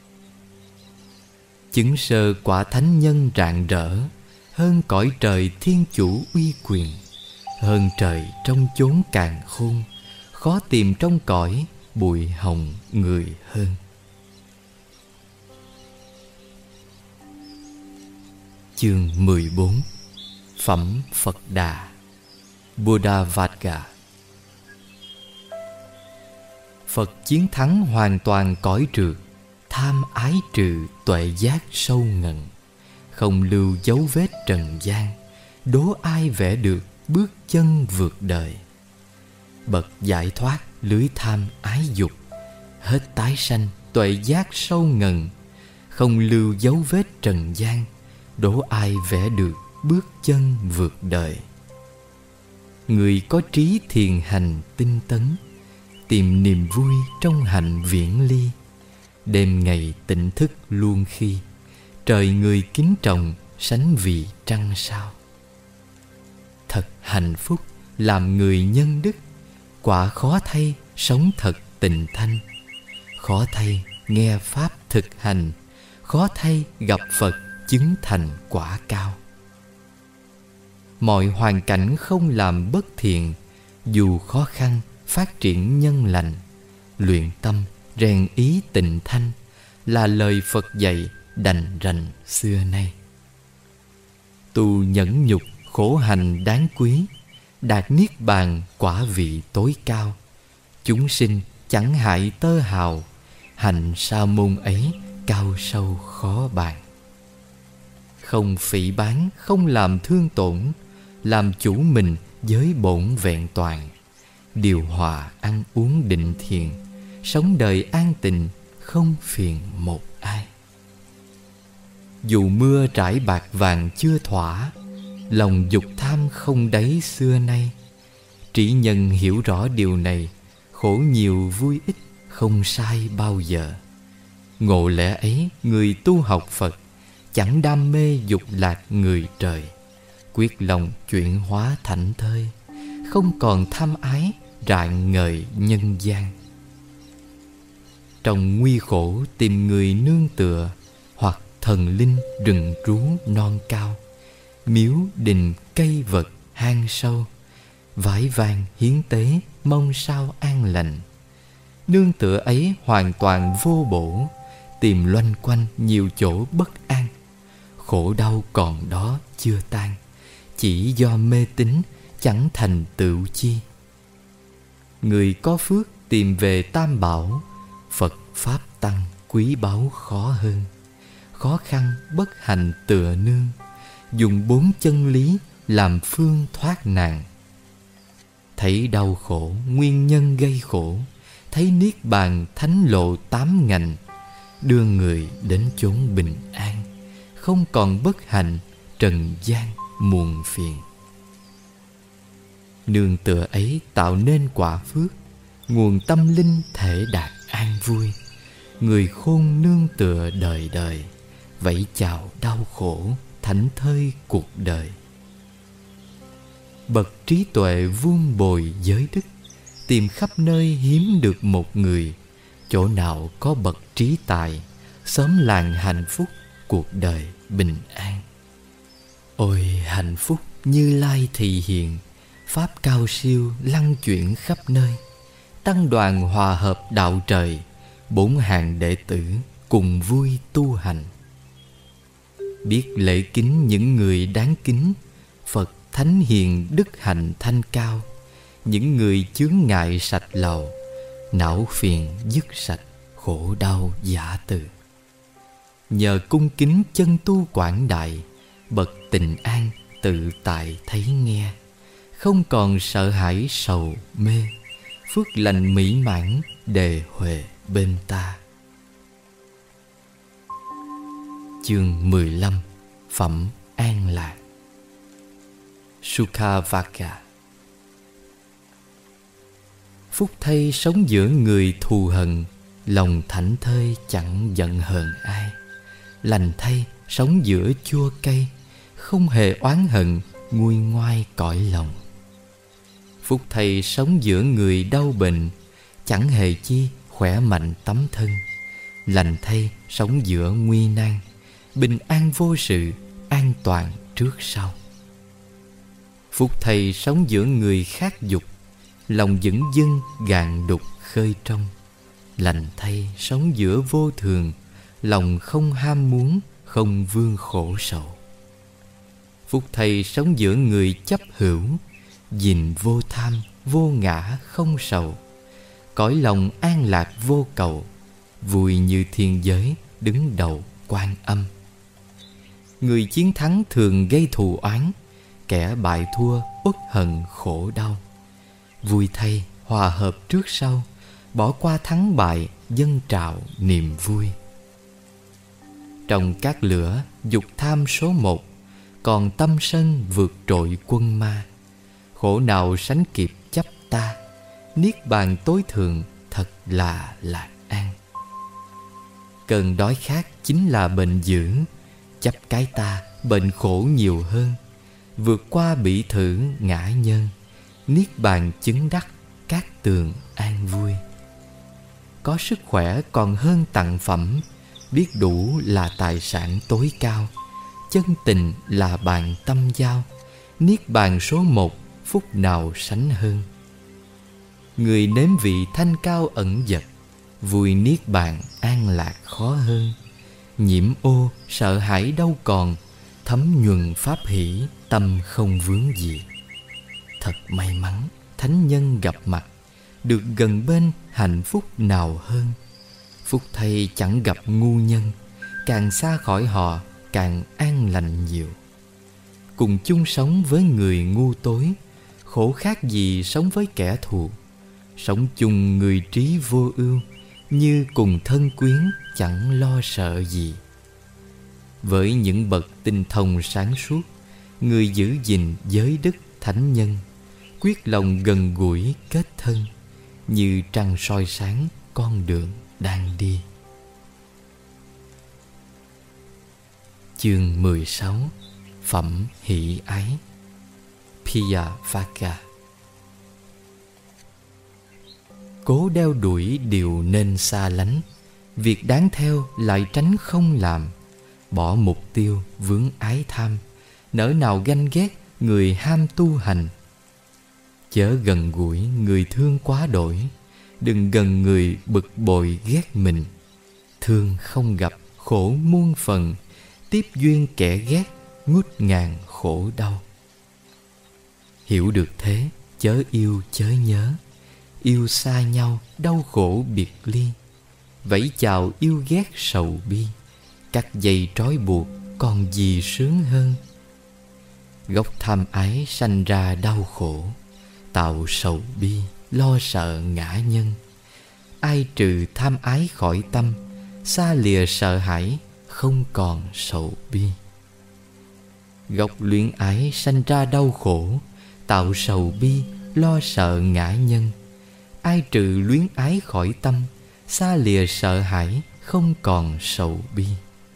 Chứng sơ quả thánh nhân rạng rỡ, hơn cõi trời thiên chủ uy quyền. Hơn trời trong chốn càn khôn, khó tìm trong cõi bụi hồng người hơn. Chương 14. Phẩm Phật Đà. Buddhavagga. Phật chiến thắng hoàn toàn cõi trượt, tham ái trừ tuệ giác sâu ngần. Không lưu dấu vết trần gian, đố ai vẽ được bước chân vượt đời. Bậc giải thoát lưới tham ái dục, hết tái sanh tuệ giác sâu ngần. Không lưu dấu vết trần gian, đố ai vẽ được bước chân vượt đời. Người có trí thiền hành tinh tấn, tìm niềm vui trong hạnh viễn ly. Đêm ngày tỉnh thức luôn khi, trời người kính trọng sánh vì trăng sao. Thật hạnh phúc làm người nhân đức, quả khó thay sống thật tình thanh. Khó thay nghe pháp thực hành, khó thay gặp Phật chứng thành quả cao. Mọi hoàn cảnh không làm bất thiện, dù khó khăn phát triển nhân lành. Luyện tâm rèn ý tịnh thanh, là lời Phật dạy đành rành xưa nay. Tu nhẫn nhục khổ hành đáng quý, đạt niết bàn quả vị tối cao. Chúng sinh chẳng hại tơ hào, hành sa môn ấy cao sâu khó bàn. Không phỉ báng, không làm thương tổn, làm chủ mình giới bổn vẹn toàn. Điều hòa ăn uống định thiền, sống đời an tình không phiền một ai. Dù mưa trải bạc vàng chưa thỏa, lòng dục tham không đáy xưa nay. Trí nhân hiểu rõ điều này, khổ nhiều vui ít không sai bao giờ. Ngộ lẽ ấy người tu học Phật, chẳng đam mê dục lạc người trời. Quyết lòng chuyển hóa thảnh thơi, không còn tham ái rạng ngời nhân gian. Trong nguy khổ tìm người nương tựa, hoặc thần linh rừng rú non cao. miếu đình cây vật hang sâu, vái vang hiến tế mong sao an lành. Nương tựa ấy hoàn toàn vô bổ, tìm loanh quanh nhiều chỗ bất an. Khổ đau còn đó chưa tan, chỉ do mê tín chẳng thành tựu chi. Người có phước tìm về Tam Bảo, Phật Pháp Tăng quý báu khó hơn. Khó khăn bất hạnh tựa nương, dùng 4 chân lý làm phương thoát nạn. Thấy đau khổ nguyên nhân gây khổ, thấy niết bàn thánh lộ 8 ngành, đưa người đến chốn bình an, không còn bất hạnh trần gian muộn phiền. Nương tựa ấy tạo nên quả phước, nguồn tâm linh thể đạt an vui. Người khôn nương tựa đời đời, vẫy chào đau khổ thảnh thơi cuộc đời. Bậc trí tuệ vuông bồi giới đức, tìm khắp nơi hiếm được một người. Chỗ nào có bậc trí tài, sớm làng hạnh phúc, cuộc đời bình an. Ôi hạnh phúc Như Lai thị hiện, pháp cao siêu lăng chuyển khắp nơi. Tăng đoàn hòa hợp đạo trời, 4 hàng đệ tử cùng vui tu hành. Biết lễ kính những người đáng kính, Phật thánh hiền đức hạnh thanh cao. Những người chướng ngại sạch lầu, não phiền dứt sạch, khổ đau giả từ. Nhờ cung kính chân tu quảng đại, bậc tình an tự tại thấy nghe. Không còn sợ hãi sầu mê, phước lành mỹ mãn đề huệ bên ta. Chương 15. Phẩm an lạc. Sukhavaka. Phúc thay sống giữa người thù hận, lòng thảnh thơi chẳng giận hờn ai. Lành thay sống giữa chua cay, không hề oán hận, nguôi ngoai cõi lòng. Phúc thay sống giữa người đau bệnh, chẳng hề chi khỏe mạnh tấm thân. Lành thay sống giữa nguy nan, bình an vô sự, an toàn trước sau. Phúc thay sống giữa người khác dục, lòng dửng dưng gạn đục khơi trong. Lành thay sống giữa vô thường, lòng không ham muốn, không vương khổ sầu. Phúc thay sống giữa người chấp hữu, gìn vô tham, vô ngã không sầu. Cõi lòng an lạc vô cầu, vui như thiên giới đứng đầu Quan Âm. Người chiến thắng thường gây thù oán, kẻ bại thua uất hận khổ đau. Vui thay hòa hợp trước sau, bỏ qua thắng bại dâng trào niềm vui. Trong các lửa dục tham số 1, còn tâm sân vượt trội quân ma. Khổ nào sánh kịp chấp ta, niết bàn tối thượng thật là lạc an. Cơn đói khát chính là bệnh dữ, chấp cái ta bệnh khổ nhiều hơn. Vượt qua bỉ thử ngã nhân, niết bàn chứng đắc các tường an vui. Có sức khỏe còn hơn tặng phẩm, biết đủ là tài sản tối cao. Chân tình là bàn tâm giao, niết bàn số 1 phúc nào sánh hơn. Người nếm vị thanh cao ẩn dật, vui niết bàn an lạc khó hơn. Nhiễm ô sợ hãi đâu còn, thấm nhuần pháp hỷ tâm không vướng gì. Thật may mắn thánh nhân gặp mặt, được gần bên hạnh phúc nào hơn. Phúc thay chẳng gặp ngu nhân, càng xa khỏi họ càng an lành nhiều. Cùng chung sống với người ngu tối, khổ khác gì sống với kẻ thù. Sống chung người trí vô ưu, như cùng thân quyến chẳng lo sợ gì. Với những bậc tinh thông sáng suốt, người giữ gìn giới đức thánh nhân, quyết lòng gần gũi kết thân, như trăng soi sáng con đường đang đi. Chương 16. Phẩm hỷ ái. Piyavaka. Cố đeo đuổi điều nên xa lánh, việc đáng theo lại tránh không làm. Bỏ mục tiêu vướng ái tham, nỡ nào ganh ghét người ham tu hành. Chớ gần gũi người thương quá đổi, đừng gần người bực bội ghét mình. Thương không gặp khổ muôn phần, tiếp duyên kẻ ghét ngút ngàn khổ đau. Hiểu được thế, chớ yêu chớ nhớ, yêu xa nhau đau khổ biệt ly. Vẫy chào yêu ghét sầu bi, cắt dây trói buộc còn gì sướng hơn. Gốc tham ái sanh ra đau khổ, tạo sầu bi lo sợ ngã nhân. Ai trừ tham ái khỏi tâm, xa lìa sợ hãi không còn sầu bi. Gốc luyến ái sanh ra đau khổ, tạo sầu bi lo sợ ngã nhân. Ai trừ luyến ái khỏi tâm, xa lìa sợ hãi không còn sầu bi.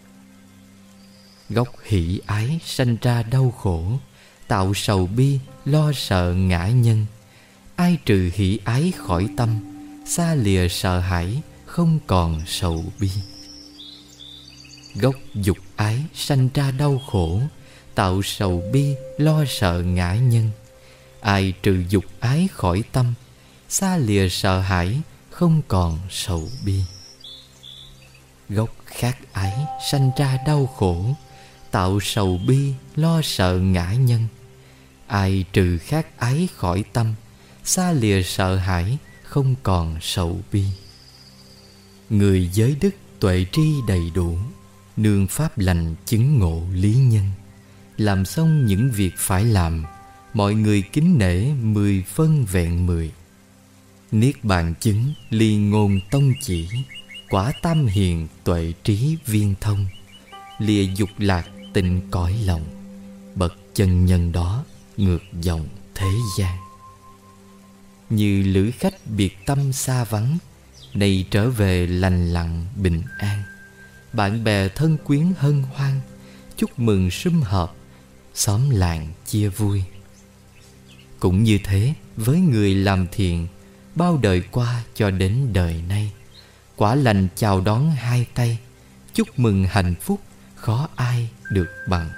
Gốc hỷ ái sanh ra đau khổ, tạo sầu bi lo sợ ngã nhân. Ai trừ hỷ ái khỏi tâm, xa lìa sợ hãi không còn sầu bi. Gốc dục ái sanh ra đau khổ, tạo sầu bi lo sợ ngã nhân. Ai trừ dục ái khỏi tâm, xa lìa sợ hãi không còn sầu bi. Gốc khát ái sanh ra đau khổ, tạo sầu bi lo sợ ngã nhân. Ai trừ khát ái khỏi tâm, xa lìa sợ hãi không còn sầu bi. Người giới đức tuệ tri đầy đủ, nương pháp lành chứng ngộ lý nhân. Làm xong những việc phải làm, mọi người kính nể 10 phân vẹn 10. Niết bàn chứng ly ngôn tông chỉ, quả tam hiền tuệ trí viên thông. Lìa dục lạc tịnh cõi lòng, bậc chân nhân đó ngược dòng thế gian. Như lữ khách biệt tâm xa vắng, nay trở về lành lặn bình an. Bạn bè thân quyến hân hoan, chúc mừng sum họp, xóm làng chia vui. Cũng như thế với người làm thiện, bao đời qua cho đến đời nay. Quả lành chào đón hai tay, chúc mừng hạnh phúc khó ai được bằng.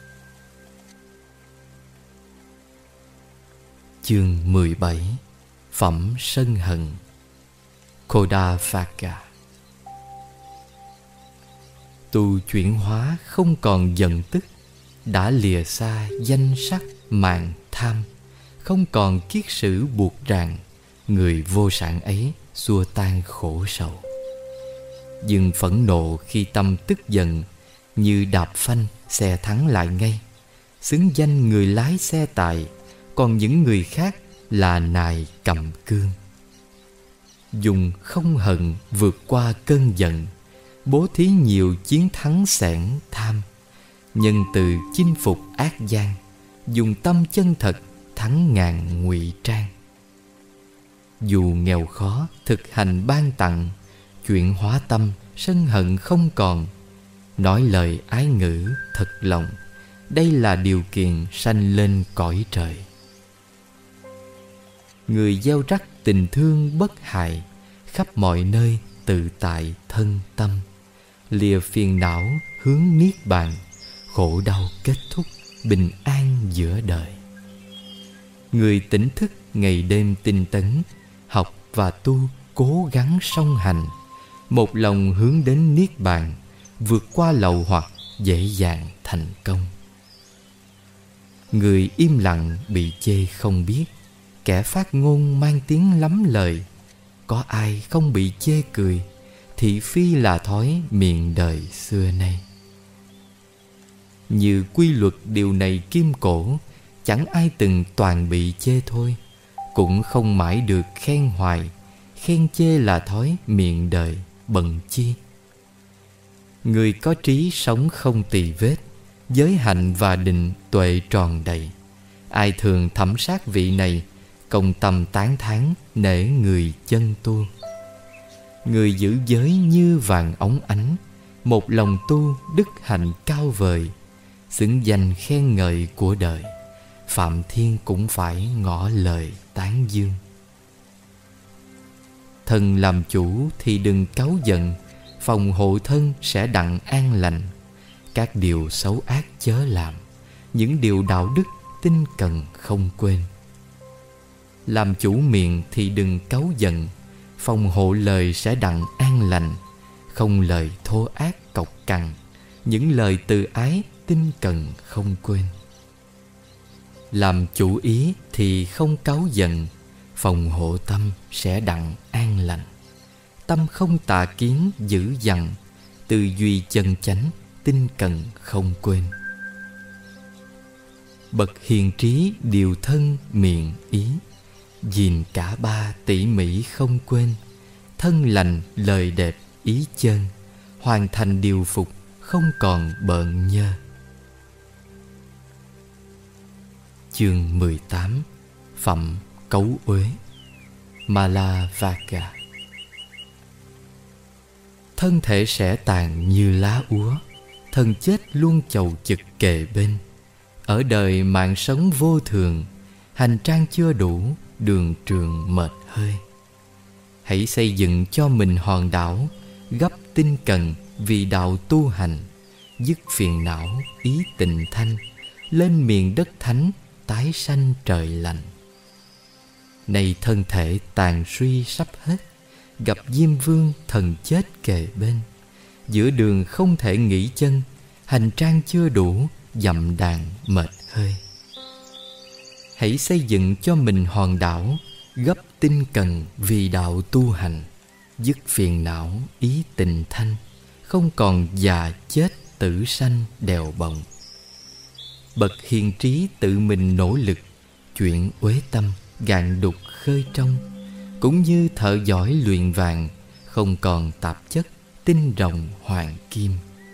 Chương 17. Phẩm sân hận. Khodapaka. Tu chuyển hóa không còn giận tức, đã lìa xa danh sắc màng tham. Không còn kiết sử buộc ràng, người vô sản ấy xua tan khổ sầu. Dừng phẫn nộ khi tâm tức giận, như đạp phanh xe thắng lại ngay. Xứng danh người lái xe tài, còn những người khác là nài cầm cương. Dùng không hận vượt qua cơn giận, bố thí nhiều chiến thắng xẻn tham. Nhân từ chinh phục ác gian, dùng tâm chân thật thắng ngàn ngụy trang. Dù nghèo khó thực hành ban tặng, chuyện hóa tâm sân hận không còn. Nói lời ái ngữ thật lòng, đây là điều kiện sanh lên cõi trời. Người gieo rắc tình thương bất hại, khắp mọi nơi tự tại thân tâm. Lìa phiền não hướng niết bàn, khổ đau kết thúc bình an giữa đời. Người tỉnh thức ngày đêm tinh tấn, học và tu cố gắng song hành. Một lòng hướng đến niết bàn, vượt qua lậu hoặc dễ dàng thành công. Người im lặng bị chê không biết, kẻ phát ngôn mang tiếng lắm lời. Có ai không bị chê cười, thị phi là thói miền đời xưa nay. Như quy luật điều này kim cổ, chẳng ai từng toàn bị chê thôi. Cũng không mãi được khen hoài, khen chê là thói miền đời bần chi. Người có trí sống không tỳ vết, giới hạnh và định tuệ tròn đầy. Ai thường thẩm sát vị này, công tâm tán thán nể người chân tu. Người giữ giới như vàng óng ánh, một lòng tu đức hạnh cao vời. Xứng danh khen ngợi của đời, phạm thiên cũng phải ngỏ lời tán dương. Thân làm chủ thì đừng cáu giận, phòng hộ thân sẽ đặng an lành. Các điều xấu ác chớ làm, những điều đạo đức tinh cần không quên. Làm chủ miệng thì đừng cáu giận, phòng hộ lời sẽ đặng an lành. Không lời thô ác cộc cằn, những lời từ ái tinh cần không quên. Làm chủ ý thì không cáu giận, phòng hộ tâm sẽ đặng an lành. Tâm không tà kiến dữ dằn, tư duy chân chánh tinh cần không quên. Bậc hiền trí điều thân miệng ý, gìn cả ba tỉ mỉ không quên. Thân lành lời đẹp ý chân, hoàn thành điều phục không còn bợn nhơ. Chương 18. Phẩm cấu uế. Malavagga. Thân thể sẽ tàn như lá úa, thân chết luôn chầu chực kề bên. Ở đời mạng sống vô thường, hành trang chưa đủ, đường trường mệt hơi. Hãy xây dựng cho mình hòn đảo, gấp tinh cần vì đạo tu hành. Dứt phiền não ý tịnh thanh, lên miền đất thánh tái sanh trời lành. Nay thân thể tàn suy sắp hết, gặp Diêm Vương thần chết kề bên. Giữa đường không thể nghỉ chân, hành trang chưa đủ, dặm đàn mệt hơi. Hãy xây dựng cho mình hòn đảo, gấp tinh cần vì đạo tu hành. Dứt phiền não ý tịnh thanh, không còn già chết tử sanh đèo bồng. Bậc hiền trí tự mình nỗ lực, chuyện uế tâm gạn đục khơi trong. Cũng như thợ giỏi luyện vàng, không còn tạp chất tinh rồng hoàng kim.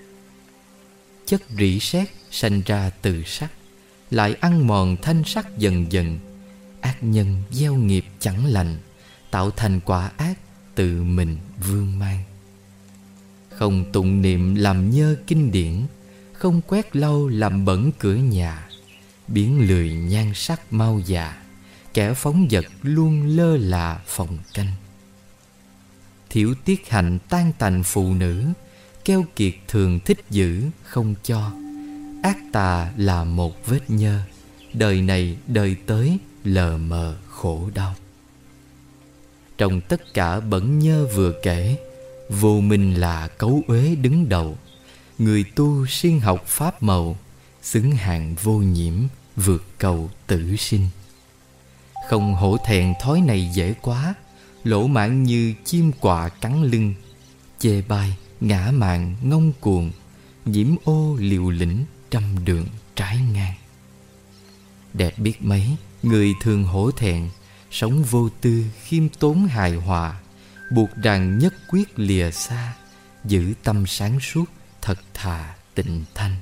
Chất rỉ sét sanh ra từ sắt, lại ăn mòn thanh sắt dần dần. Ác nhân gieo nghiệp chẳng lành, tạo thành quả ác tự mình vương mang. Không tụng niệm làm nhơ kinh điển, không quét lau làm bẩn cửa nhà. Biến lười nhan sắc mau già, kẻ phóng dật luôn lơ là phòng canh. Thiểu tiết hạnh tan tành phụ nữ, keo kiệt thường thích giữ không cho. Ác tà là một vết nhơ, đời này đời tới lờ mờ khổ đau. Trong tất cả bẩn nhơ vừa kể, vô minh là cấu uế đứng đầu. Người tu siêng học pháp màu, xứng hạng vô nhiễm, vượt cầu tử sinh. Không hổ thẹn thói này dễ quá, lỗ mãn như chim quạ cắn lưng. Chê bai, ngã mạn, ngông cuồng, nhiễm ô liều lĩnh, trăm đường trái ngang. Đẹp biết mấy, người thường hổ thẹn, sống vô tư, khiêm tốn hài hòa. Buộc rằng nhất quyết lìa xa, giữ tâm sáng suốt, thật thà tịnh thanh.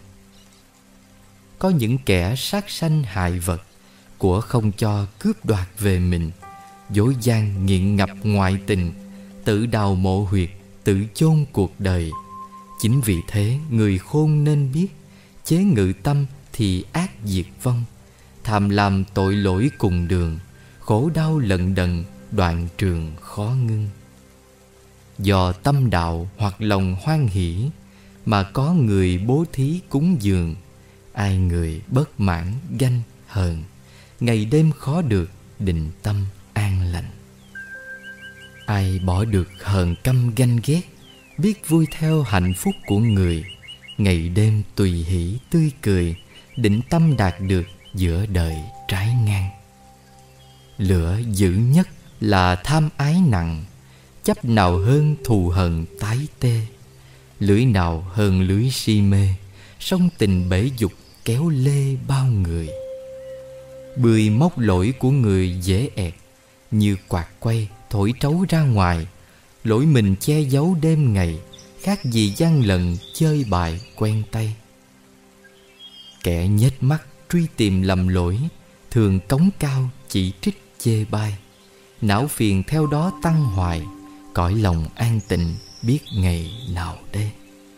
Có những kẻ sát sanh hại vật, của không cho cướp đoạt về mình. Dối gian nghiện ngập ngoại tình, tự đào mộ huyệt, tự chôn cuộc đời. Chính vì thế người khôn nên biết, chế ngự tâm thì ác diệt vong. Tham lam tội lỗi cùng đường, khổ đau lận đận, đoạn trường khó ngưng. Do tâm đạo hoặc lòng hoan hỷ, mà có người bố thí cúng dường. Ai người bất mãn ganh hờn, ngày đêm khó được định tâm an lành. Ai bỏ được hờn căm ganh ghét, biết vui theo hạnh phúc của người. Ngày đêm tùy hỷ tươi cười, định tâm đạt được giữa đời trái ngang. Lửa dữ nhất là tham ái nặng, chấp nào hơn thù hận tái tê. Lưỡi nào hơn lưới si mê, song tình bể dục kéo lê bao người. Bười móc lỗi của người dễ ẹt, như quạt quay thổi trấu ra ngoài. Lỗi mình che giấu đêm ngày, khác gì gian lận chơi bài quen tay. Kẻ nhếch mắt truy tìm lầm lỗi, thường cống cao chỉ trích chê bai. Não phiền theo đó tăng hoài, cõi lòng an tịnh biết ngày nào đây.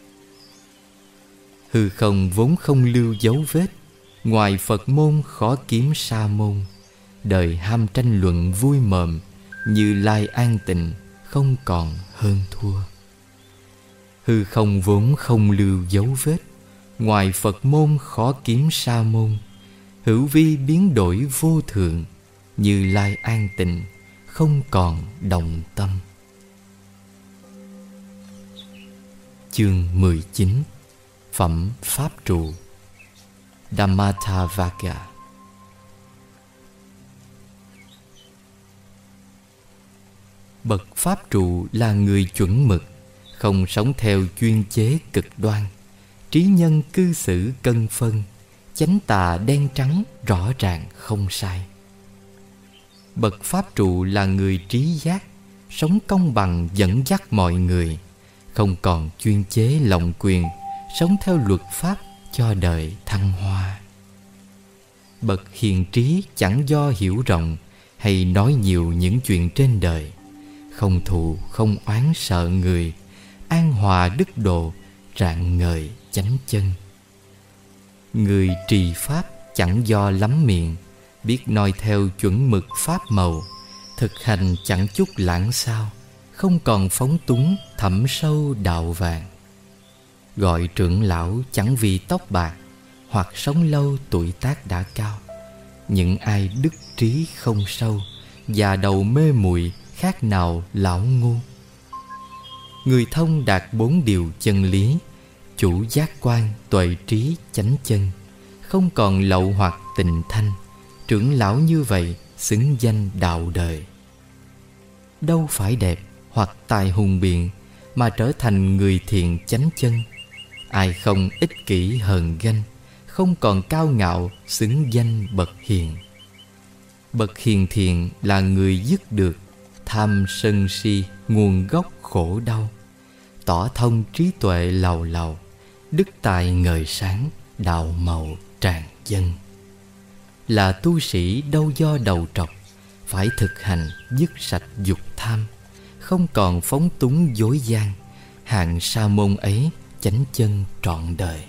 Hư không vốn không lưu dấu vết, ngoài Phật môn khó kiếm sa môn. Đời ham tranh luận vui mồm, Như Lai an tịnh không còn hơn thua. Hư không vốn không lưu dấu vết, ngoài Phật môn khó kiếm sa môn. Hữu vi biến đổi vô thượng, Như Lai an tịnh, không còn đồng tâm. Chương 19. Phẩm Pháp trụ. Dhammatavagga. Bậc Pháp trụ là người chuẩn mực, không sống theo chuyên chế cực đoan, trí nhân cư xử cân phân, chánh tà đen trắng rõ ràng không sai. Bậc Pháp trụ là người trí giác, sống công bằng dẫn dắt mọi người, không còn chuyên chế lộng quyền, sống theo luật pháp cho đời thăng hoa. Bậc hiền trí chẳng do hiểu rộng hay nói nhiều những chuyện trên đời, không thù không oán sợ người, an hòa đức độ, rạng ngời chánh chân. Người trì pháp chẳng do lắm miệng, biết noi theo chuẩn mực pháp màu, thực hành chẳng chút lãng xao, không còn phóng túng thẳm sâu đạo vàng. Gọi trưởng lão chẳng vì tóc bạc, hoặc sống lâu tuổi tác đã cao. Những ai đức trí không sâu, già đầu mê muội, khác nào lão ngu. Người thông đạt 4 điều chân lý, chủ giác quan tuệ trí chánh chân, không còn lậu hoặc tình thanh. Trưởng lão như vậy xứng danh đạo đời. Đâu phải đẹp hoặc tài hùng biện mà trở thành người thiện chánh chân. Ai không ích kỷ hờn ganh, không còn cao ngạo xứng danh bậc hiền. Bậc hiền thiện là người dứt được tham sân si nguồn gốc khổ đau, tỏ thông trí tuệ lầu lầu, đức tài ngời sáng, đạo màu tràn dân. Là tu sĩ đâu do đầu trọc, phải thực hành dứt sạch dục tham, không còn phóng túng dối gian, hạng sa môn ấy chánh chân trọn đời.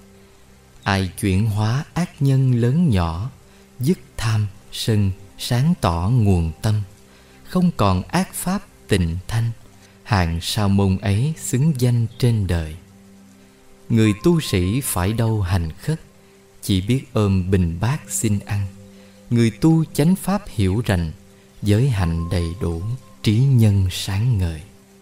Ai chuyển hóa ác nhân lớn nhỏ, dứt tham sân, sáng tỏ nguồn tâm, không còn ác pháp tịnh thanh, hạng sa môn ấy xứng danh trên đời. Người tu sĩ phải đâu hành khất, chỉ biết ôm bình bát xin ăn. Người tu chánh pháp hiểu rành, giới hạnh đầy đủ, trí nhân sáng ngời.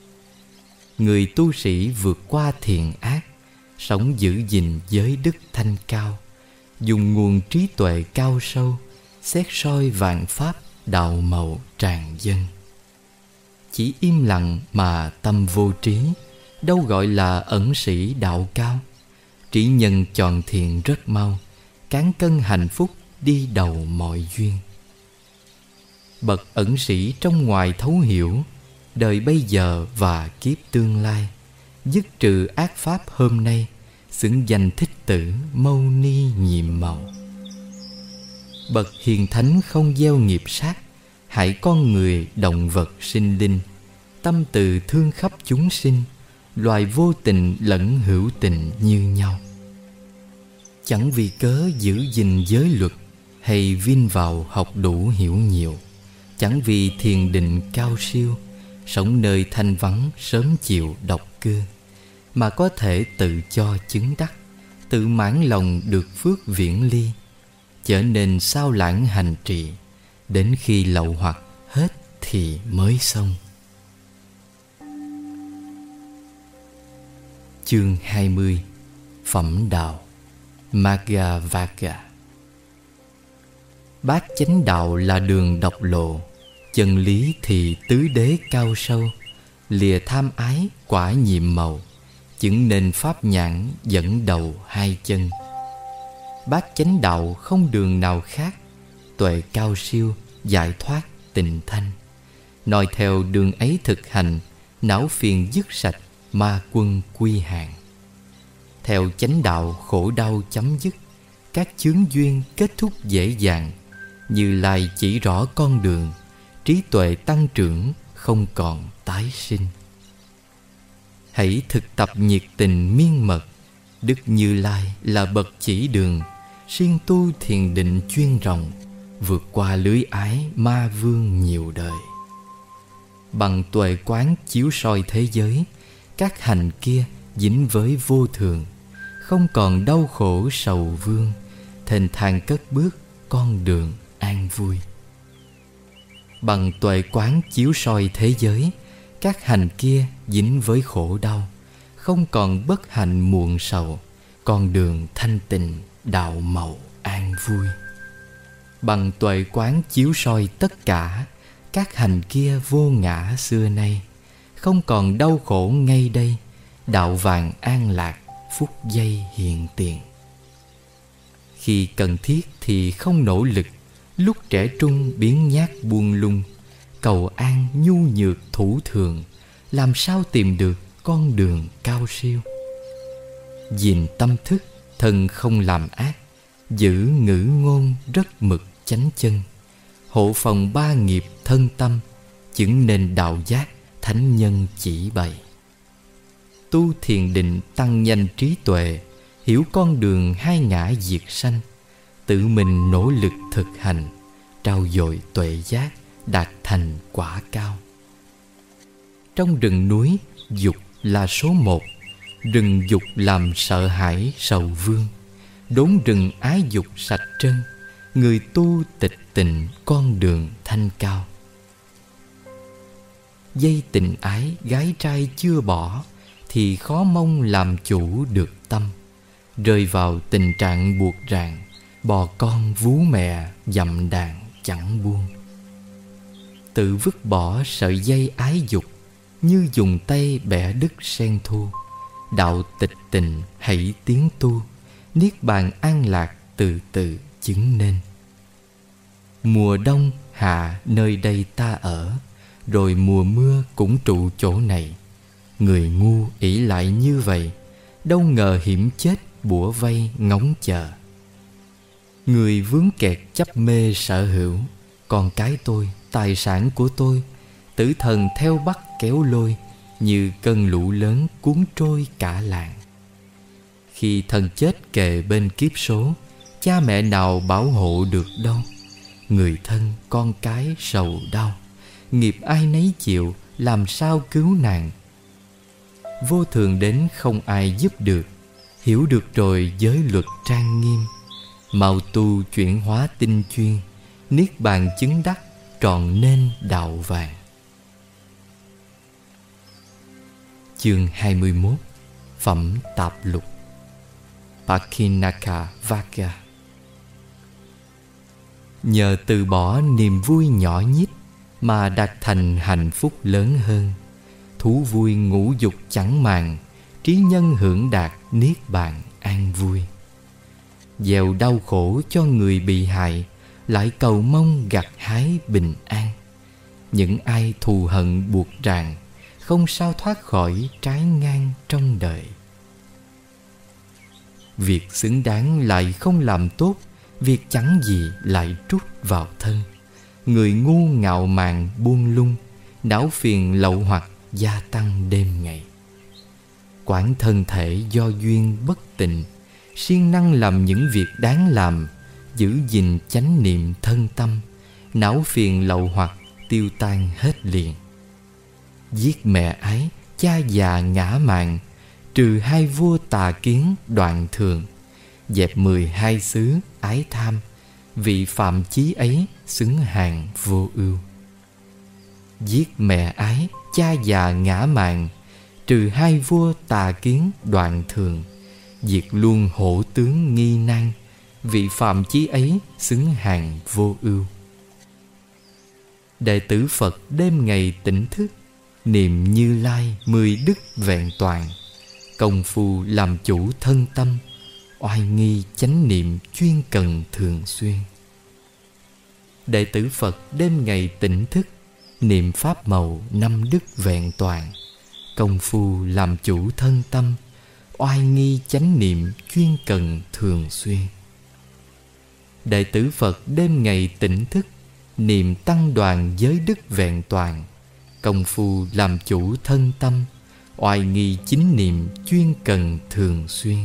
Người tu sĩ vượt qua thiện ác, sống giữ gìn giới đức thanh cao, dùng nguồn trí tuệ cao sâu, xét soi vạn pháp, đạo màu tràn dân. Chỉ im lặng mà tâm vô trí, đâu gọi là ẩn sĩ đạo cao. Trí nhân tròn thiện rất mau, cán cân hạnh phúc đi đầu mọi duyên. Bậc ẩn sĩ trong ngoài thấu hiểu đời bây giờ và kiếp tương lai, dứt trừ ác pháp hôm nay, xứng danh Thích Tử Mâu Ni nhiệm màu. Bậc hiền thánh không gieo nghiệp sát, hại con người động vật sinh linh, tâm từ thương khắp chúng sinh, loài vô tình lẫn hữu tình như nhau. Chẳng vì cớ giữ gìn giới luật, hay vin vào học đủ hiểu nhiều, chẳng vì thiền định cao siêu, sống nơi thanh vắng sớm chiều độc cư, mà có thể tự cho chứng đắc, tự mãn lòng được phước viễn ly, trở nên sao lãng hành trì, đến khi lậu hoặc hết thì mới xong. Chương 20. Phẩm đạo Magga-vagga. Bát chánh đạo là đường độc lộ, chân lý thì tứ đế cao sâu, lìa tham ái quả nhiệm màu, chứng nên pháp nhãn dẫn đầu hai chân. Bát chánh đạo không đường nào khác, tuệ cao siêu, giải thoát tịnh thanh. Noi theo đường ấy thực hành, não phiền dứt sạch, ma quân quy hàng. Theo chánh đạo khổ đau chấm dứt, các chướng duyên kết thúc dễ dàng. Như Lai chỉ rõ con đường, trí tuệ tăng trưởng, không còn tái sinh. Hãy thực tập nhiệt tình miên mật, Đức Như Lai là bậc chỉ đường, siêng tu thiền định chuyên rộng, vượt qua lưới ái ma vương nhiều đời. Bằng tuệ quán chiếu soi thế giới, các hành kia dính với vô thường, không còn đau khổ sầu vương, thênh thang cất bước con đường an vui. Bằng tuệ quán chiếu soi thế giới, các hành kia dính với khổ đau, không còn bất hạnh muộn sầu, con đường thanh tịnh đạo màu an vui. Bằng tuệ quán chiếu soi tất cả, các hành kia vô ngã xưa nay, không còn đau khổ ngay đây, đạo vàng an lạc phút giây hiện tiền. Khi cần thiết thì không nỗ lực, lúc trẻ trung biến nhát buông lung, cầu an nhu nhược thủ thường, làm sao tìm được con đường cao siêu. Gìn tâm thức, thân không làm ác, giữ ngữ ngôn rất mực chánh chân, hộ phòng ba nghiệp thân tâm, chứng nên đạo giác thánh nhân chỉ bày. Tu thiền định tăng nhanh trí tuệ, hiểu con đường hai ngã diệt sanh, tự mình nỗ lực thực hành, trau dồi tuệ giác, đạt thành quả cao. Trong rừng núi, dục là số một, rừng dục làm sợ hãi sầu vương, đốn rừng ái dục sạch trân, người tu tịch tịnh con đường thanh cao. Dây tình ái gái trai chưa bỏ, thì khó mong làm chủ được tâm, rơi vào tình trạng buộc ràng, bò con vú mẹ dặm đàn chẳng buông. Tự vứt bỏ sợi dây ái dục, như dùng tay bẻ đứt sen thu, đạo tịch tịnh hãy tiến tu, niết bàn an lạc từ từ chứng nên. Mùa đông hạ nơi đây ta ở, rồi mùa mưa cũng trụ chỗ này. Người ngu ỷ lại như vậy, đâu ngờ hiểm chết bủa vây ngóng chờ. Người vướng kẹt chấp mê sở hữu, con cái tôi, tài sản của tôi, tử thần theo bắt kéo lôi, như cơn lũ lớn cuốn trôi cả làng. Khi thân chết kề bên kiếp số, cha mẹ nào bảo hộ được đâu. Người thân con cái sầu đau, nghiệp ai nấy chịu, làm sao cứu nàng. Vô thường đến không ai giúp được, hiểu được rồi giới luật trang nghiêm. Mau tu chuyển hóa tinh chuyên, niết bàn chứng đắc tròn nên đạo vàng. Chương 21. Phẩm tạp lục. Pakinaka Vaka. Nhờ từ bỏ niềm vui nhỏ nhít mà đạt thành hạnh phúc lớn hơn. Thú vui ngũ dục chẳng màng, trí nhân hưởng đạt niết bàn an vui. Gieo đau khổ cho người bị hại, lại cầu mong gặt hái bình an. Những ai thù hận buộc ràng, không sao thoát khỏi trái ngang trong đời. Việc xứng đáng lại không làm tốt, việc chẳng gì lại trút vào thân. Người ngu ngạo mạn buông lung, não phiền lậu hoặc gia tăng đêm ngày. Quản thân thể do duyên bất tịnh, siêng năng làm những việc đáng làm, giữ gìn chánh niệm thân tâm, não phiền lậu hoặc tiêu tan hết liền. Giết mẹ ái, cha già ngã mạn, trừ hai vua tà kiến đoạn thường, dẹp 12 xứ ái tham, vị phạm chí ấy xứng hàng vô ưu. Giết mẹ ái, cha già ngã mạn, trừ hai vua tà kiến đoạn thường, diệt luôn hổ tướng nghi nan, vị phạm chí ấy xứng hàng vô ưu. Đệ tử Phật đêm ngày tỉnh thức, niệm Như Lai 10 đức vẹn toàn, công phu làm chủ thân tâm, oai nghi chánh niệm chuyên cần thường xuyên. Đệ tử Phật đêm ngày tỉnh thức, niệm pháp màu 5 đức vẹn toàn, công phu làm chủ thân tâm, oai nghi chánh niệm chuyên cần thường xuyên. Đệ tử Phật đêm ngày tỉnh thức, niệm tăng đoàn giới đức vẹn toàn, công phu làm chủ thân tâm, oai nghi chính niệm chuyên cần thường xuyên.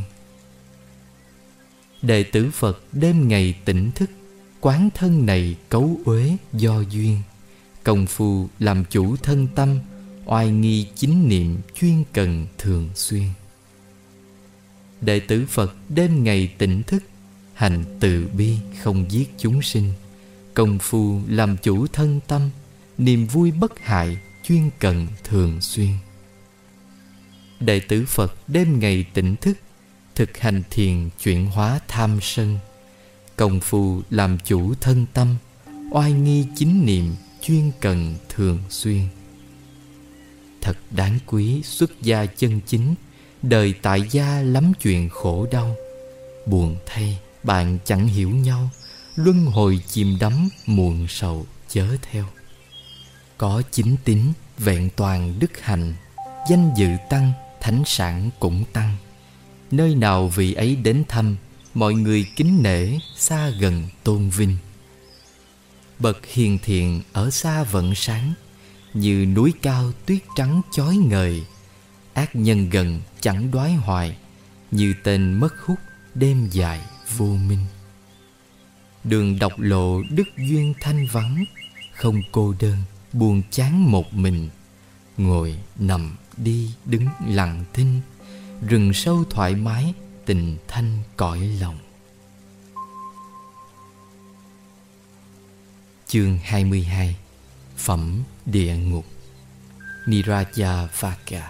Đệ tử Phật đêm ngày tỉnh thức, quán thân này cấu uế do duyên, công phu làm chủ thân tâm, oai nghi chính niệm chuyên cần thường xuyên. Đệ tử Phật đêm ngày tỉnh thức, hành từ bi không giết chúng sinh, công phu làm chủ thân tâm, niềm vui bất hại chuyên cần thường xuyên. Đệ tử Phật đêm ngày tỉnh thức, thực hành thiền chuyển hóa tham sân, công phu làm chủ thân tâm, oai nghi chính niệm chuyên cần thường xuyên. Thật đáng quý xuất gia chân chính, đời tại gia lắm chuyện khổ đau. Buồn thay bạn chẳng hiểu nhau, luân hồi chìm đắm muộn sầu chớ theo. Có chính tín vẹn toàn đức hạnh, danh dự tăng thánh sản cũng tăng. Nơi nào vị ấy đến thăm, mọi người kính nể xa gần tôn vinh. Bậc hiền thiện ở xa vẫn sáng, như núi cao tuyết trắng chói ngời. Ác nhân gần chẳng đoái hoài, như tên mất hút đêm dài vô minh. Đường độc lộ đức duyên thanh vắng, không cô đơn buồn chán một mình. Ngồi nằm đi đứng lặng thinh, rừng sâu thoải mái tình thanh cõi lòng. Chương 22. Phẩm địa ngục. Nirajavaka.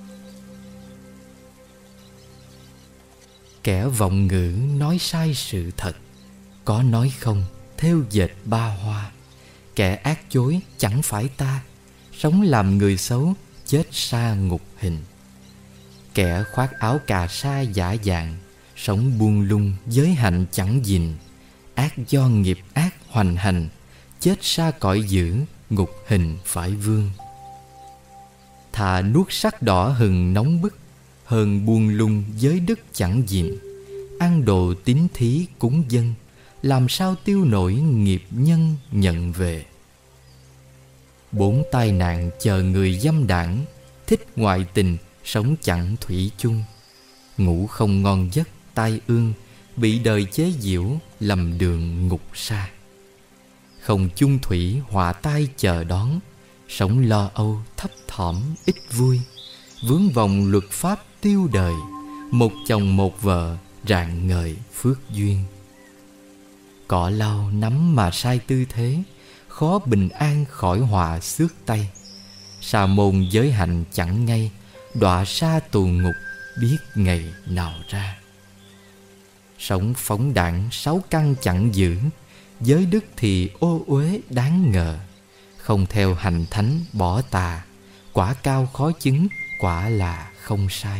Kẻ vọng ngữ nói sai sự thật, có nói không thêu dệt ba hoa. Kẻ ác chối chẳng phải ta, sống làm người xấu chết sa ngục hình. Kẻ khoác áo cà sa giả dạng, sống buông lung giới hạnh chẳng gìn. Ác do nghiệp ác hoành hành, chết sa cõi dữ ngục hình phải vương. Thà nuốt sắc đỏ hừng nóng bức, hơn buông lung giới đức chẳng gìn. Ăn đồ tín thí cúng dân, làm sao tiêu nổi nghiệp nhân nhận về. 4 tai nạn chờ người dâm đảng, thích ngoại tình sống chẳng thủy chung. Ngủ không ngon giấc tai ương, bị đời chế giễu lầm đường ngục sa. Không chung thủy họa tai chờ đón, sống lo âu thấp thỏm ít vui. Vướng vòng luật pháp tiêu đời, một chồng một vợ rạng ngời phước duyên. Cỏ lau nắm mà sai tư thế, khó bình an khỏi họa xước tay. Sa môn giới hạnh chẳng ngay, đọa sa tù ngục biết ngày nào ra. Sống phóng đảng 6 căn chẳng giữ, giới đức thì ô uế đáng ngờ. Không theo hành thánh bỏ tà, quả cao khó chứng, quả là không sai.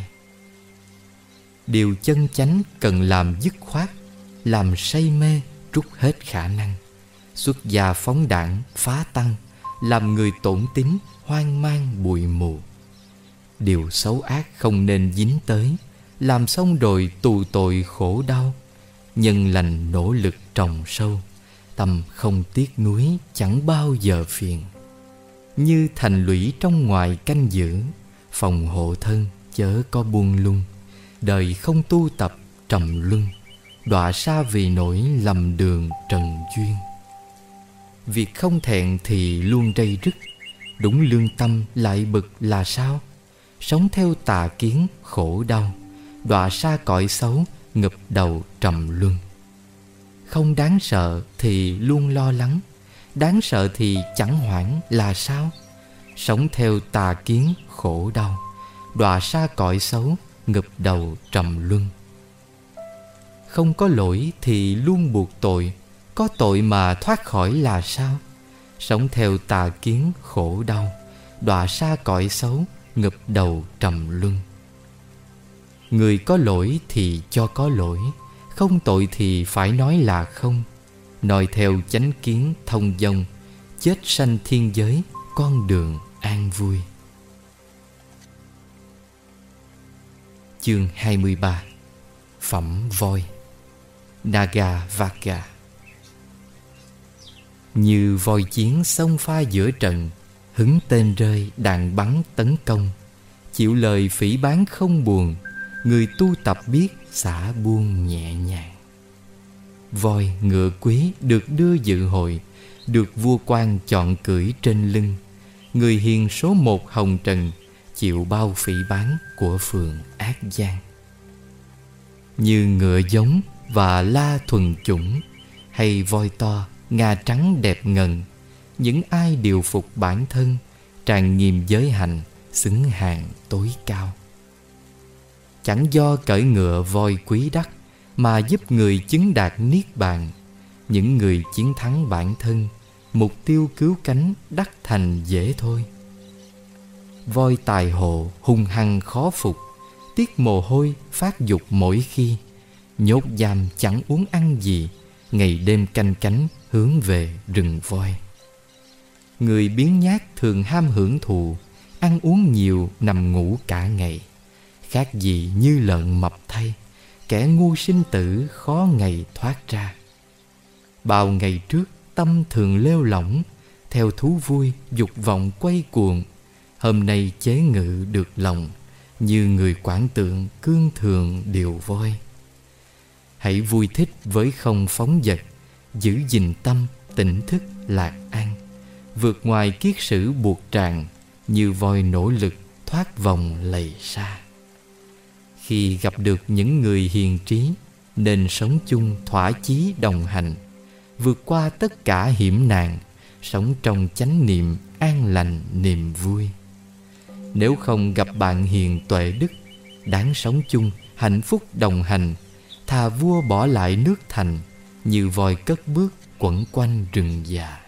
Điều chân chánh cần làm dứt khoát, làm say mê trút hết khả năng. Xuất gia phóng đảng phá tăng, làm người tổn tín hoang mang bụi mù. Điều xấu ác không nên dính tới, làm xong rồi tù tội khổ đau. Nhân lành nỗ lực trồng sâu, tâm không tiếc nuối chẳng bao giờ phiền. Như thành lũy trong ngoài canh giữ, phòng hộ thân chớ có buông lung. Đời không tu tập trầm luân, đọa sa vì nỗi lầm đường trần duyên. Việc không thẹn thì luôn rây rứt, đúng lương tâm lại bực là sao? Sống theo tà kiến khổ đau, đọa sa cõi xấu ngập đầu trầm luân. Không đáng sợ thì luôn lo lắng, đáng sợ thì chẳng hoảng là sao? Sống theo tà kiến khổ đau, đọa sa cõi xấu ngập đầu trầm luân. Không có lỗi thì luôn buộc tội, có tội mà thoát khỏi là sao? Sống theo tà kiến khổ đau, đọa sa cõi xấu ngập đầu trầm luân. Người có lỗi thì cho có lỗi, không tội thì phải nói là không. Noi theo chánh kiến thông dong, chết sanh thiên giới con đường an vui. Chương 23. Phẩm voi. Nagavaka. Như voi chiến xông pha giữa trận, hứng tên rơi đạn bắn tấn công. Chịu lời phỉ báng không buồn, người tu tập biết xả buông nhẹ nhàng. Voi ngựa quý được đưa dự hội, được vua quan chọn cưỡi trên lưng. Người hiền số 1 hồng trần, chịu bao phỉ báng của phường ác gian. như ngựa giống và la thuần chủng, hay voi to, ngà trắng đẹp ngần, những ai điều phục bản thân, tràn nghiêm giới hạnh, xứng hàng tối cao. Chẳng do cởi ngựa voi quý đắc mà giúp người chứng đạt niết bàn. Những người chiến thắng bản thân, mục tiêu cứu cánh đắc thành dễ thôi. Voi tài hộ hung hăng khó phục, tiết mồ hôi phát dục mỗi khi, nhốt giam chẳng uống ăn gì, ngày đêm canh cánh hướng về rừng voi. Người biếng nhác thường ham hưởng thụ, ăn uống nhiều nằm ngủ cả ngày, khác gì như lợn mập thay, kẻ ngu sinh tử khó ngày thoát ra. Bao ngày trước tâm thường lêu lỏng, theo thú vui dục vọng quay cuồng, hôm nay chế ngự được lòng, như người quản tượng cương thường điều voi. Hãy vui thích với không phóng dật, giữ gìn tâm tỉnh thức lạc an, vượt ngoài kiết sử buộc tràng, như voi nỗ lực thoát vòng lầy sa. Khi gặp được những người hiền trí, nên sống chung thỏa chí đồng hành, vượt qua tất cả hiểm nạn, sống trong chánh niệm an lành niềm vui. Nếu không gặp bạn hiền tuệ đức, đáng sống chung hạnh phúc đồng hành, thà vua bỏ lại nước thành, như voi cất bước quẩn quanh rừng già.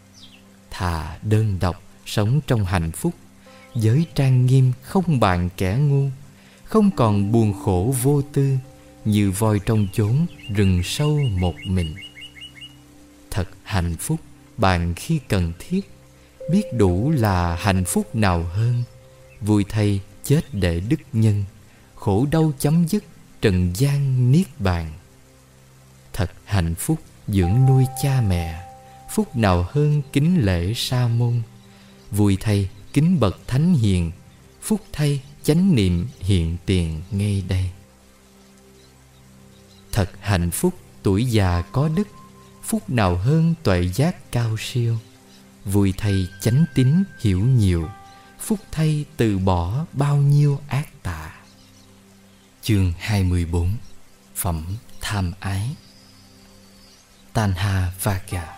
Thà đơn độc sống trong hạnh phúc, giới trang nghiêm không bàn kẻ ngu, không còn buồn khổ vô tư, như voi trong chốn rừng sâu một mình. Thật hạnh phúc bàn khi cần thiết, biết đủ là hạnh phúc nào hơn. Vui thay chết để đức nhân, khổ đau chấm dứt trần gian niết bàn. Thật hạnh phúc dưỡng nuôi cha mẹ, phúc nào hơn kính lễ sa môn. Vui thay kính bậc thánh hiền, phúc thay chánh niệm hiện tiền ngay đây. Thật hạnh phúc tuổi già có đức, phúc nào hơn tuệ giác cao siêu. Vui thay chánh tín hiểu nhiều, phúc thay từ bỏ bao nhiêu ác tà. Chương 24. Phẩm tham ái. Tanha Vaga.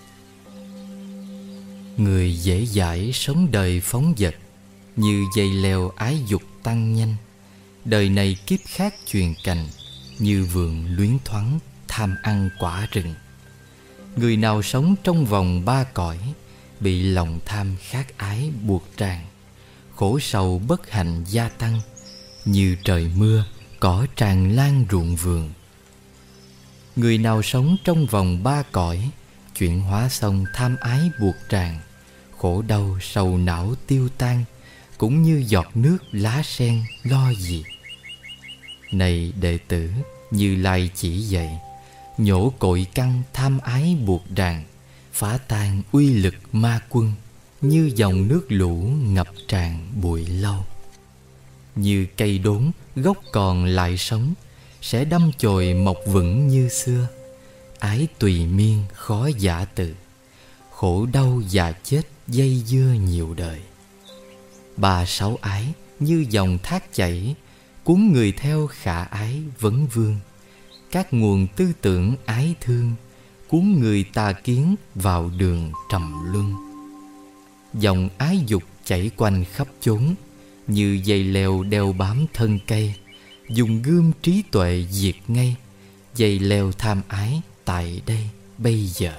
Người dễ dãi sống đời phóng dật, như dây leo ái dục tăng nhanh. Đời này kiếp khác truyền cành, như vườn luyến thoáng tham ăn quả rừng. Người nào sống trong vòng ba cõi, bị lòng tham khát ái buộc tràn, khổ sầu bất hạnh gia tăng, như trời mưa cỏ tràn lan ruộng vườn. Người nào sống trong vòng ba cõi, chuyển hóa xong tham ái buộc tràn, khổ đau sầu não tiêu tan, cũng như giọt nước lá sen lo gì. Này đệ tử, Như Lai chỉ dạy, nhổ cội căn tham ái buộc ràng, phá tan uy lực ma quân, như dòng nước lũ ngập tràn bụi lâu. Như cây đốn gốc còn lại sống, sẽ đâm chồi mọc vững như xưa. Ái tùy miên khó giả từ, khổ đau già chết dây dưa nhiều đời. Ba sáu ái như dòng thác chảy, cuốn người theo khả ái vấn vương. Các nguồn tư tưởng ái thương, cuốn người tà kiến vào đường trầm luân. Dòng ái dục chảy quanh khắp chốn, như dây leo đeo bám thân cây. Dùng gươm trí tuệ diệt ngay, dây leo tham ái tại đây bây giờ.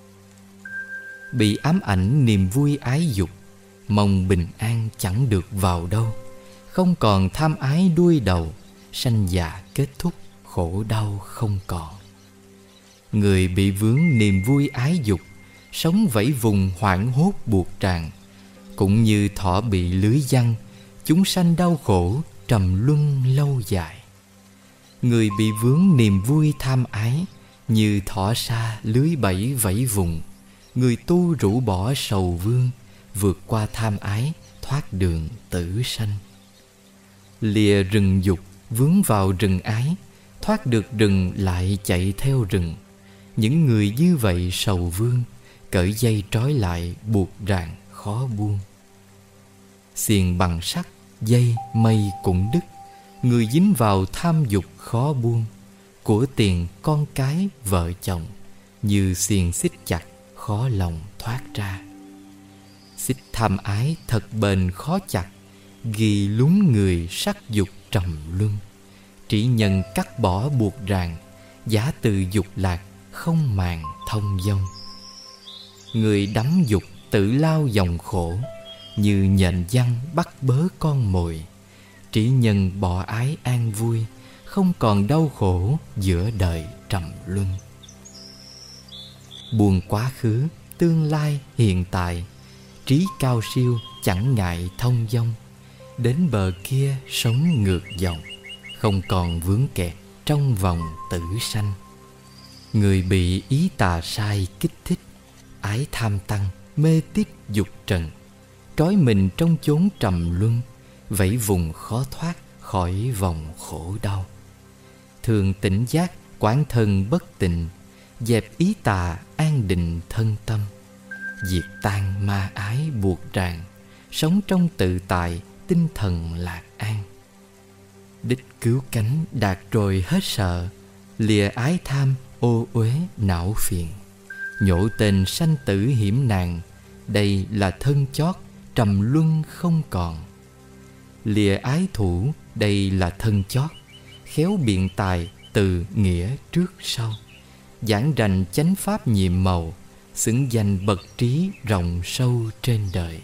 Bị ám ảnh niềm vui ái dục, mong bình an chẳng được vào đâu. Không còn tham ái đuôi đầu, sanh già kết thúc khổ đau không còn. Người bị vướng niềm vui ái dục, sống vẫy vùng hoảng hốt buộc tràn. Cũng như thỏ bị lưới giăng, chúng sanh đau khổ trầm luân lâu dài. Người bị vướng niềm vui tham ái, như thỏ sa lưới bẫy vẫy vùng. Người tu rũ bỏ sầu vương, vượt qua tham ái thoát đường tử sanh. Lìa rừng dục vướng vào rừng ái, thoát được rừng lại chạy theo rừng. Những người như vậy sầu vương, cởi dây trói lại buộc ràng khó buông. Xiềng bằng sắt, dây mây cũng đứt, Người dính vào tham dục khó buông, của tiền con cái vợ chồng như xiềng xích chặt khó lòng thoát ra. Xích tham ái thật bền khó chặt, ghi lún người sắc dục trầm luân. Chỉ nhân cắt bỏ buộc ràng, giả từ dục lạc không màng thông dong. Người đắm dục tự lao dòng khổ, như nhện văng bắt bớ con mồi. Chỉ nhân bỏ ái an vui, không còn đau khổ giữa đời trầm luân. Buông quá khứ, tương lai, hiện tại, trí cao siêu chẳng ngại thông dong. Đến bờ kia sống ngược dòng, không còn vướng kẹt trong vòng tử sanh. Người bị ý tà sai kích thích, ái tham tăng, mê típ dục trần, trói mình trong chốn trầm luân, vẫy vùng khó thoát khỏi vòng khổ đau. Thường tỉnh giác quán thân bất tịnh, dẹp ý tà an định thân tâm. Diệt tan ma ái buộc ràng, sống trong tự tại tinh thần lạc an. Đích cứu cánh đạt rồi hết sợ, lìa ái tham ô uế não phiền. Nhổ tên sanh tử hiểm nạn, đây là thân chót trầm luân không còn. Lìa ái thủ, đây là thân chót, khéo biện tài từ nghĩa trước sau. Giảng rành chánh pháp nhiệm màu, xứng danh bậc trí rộng sâu trên đời.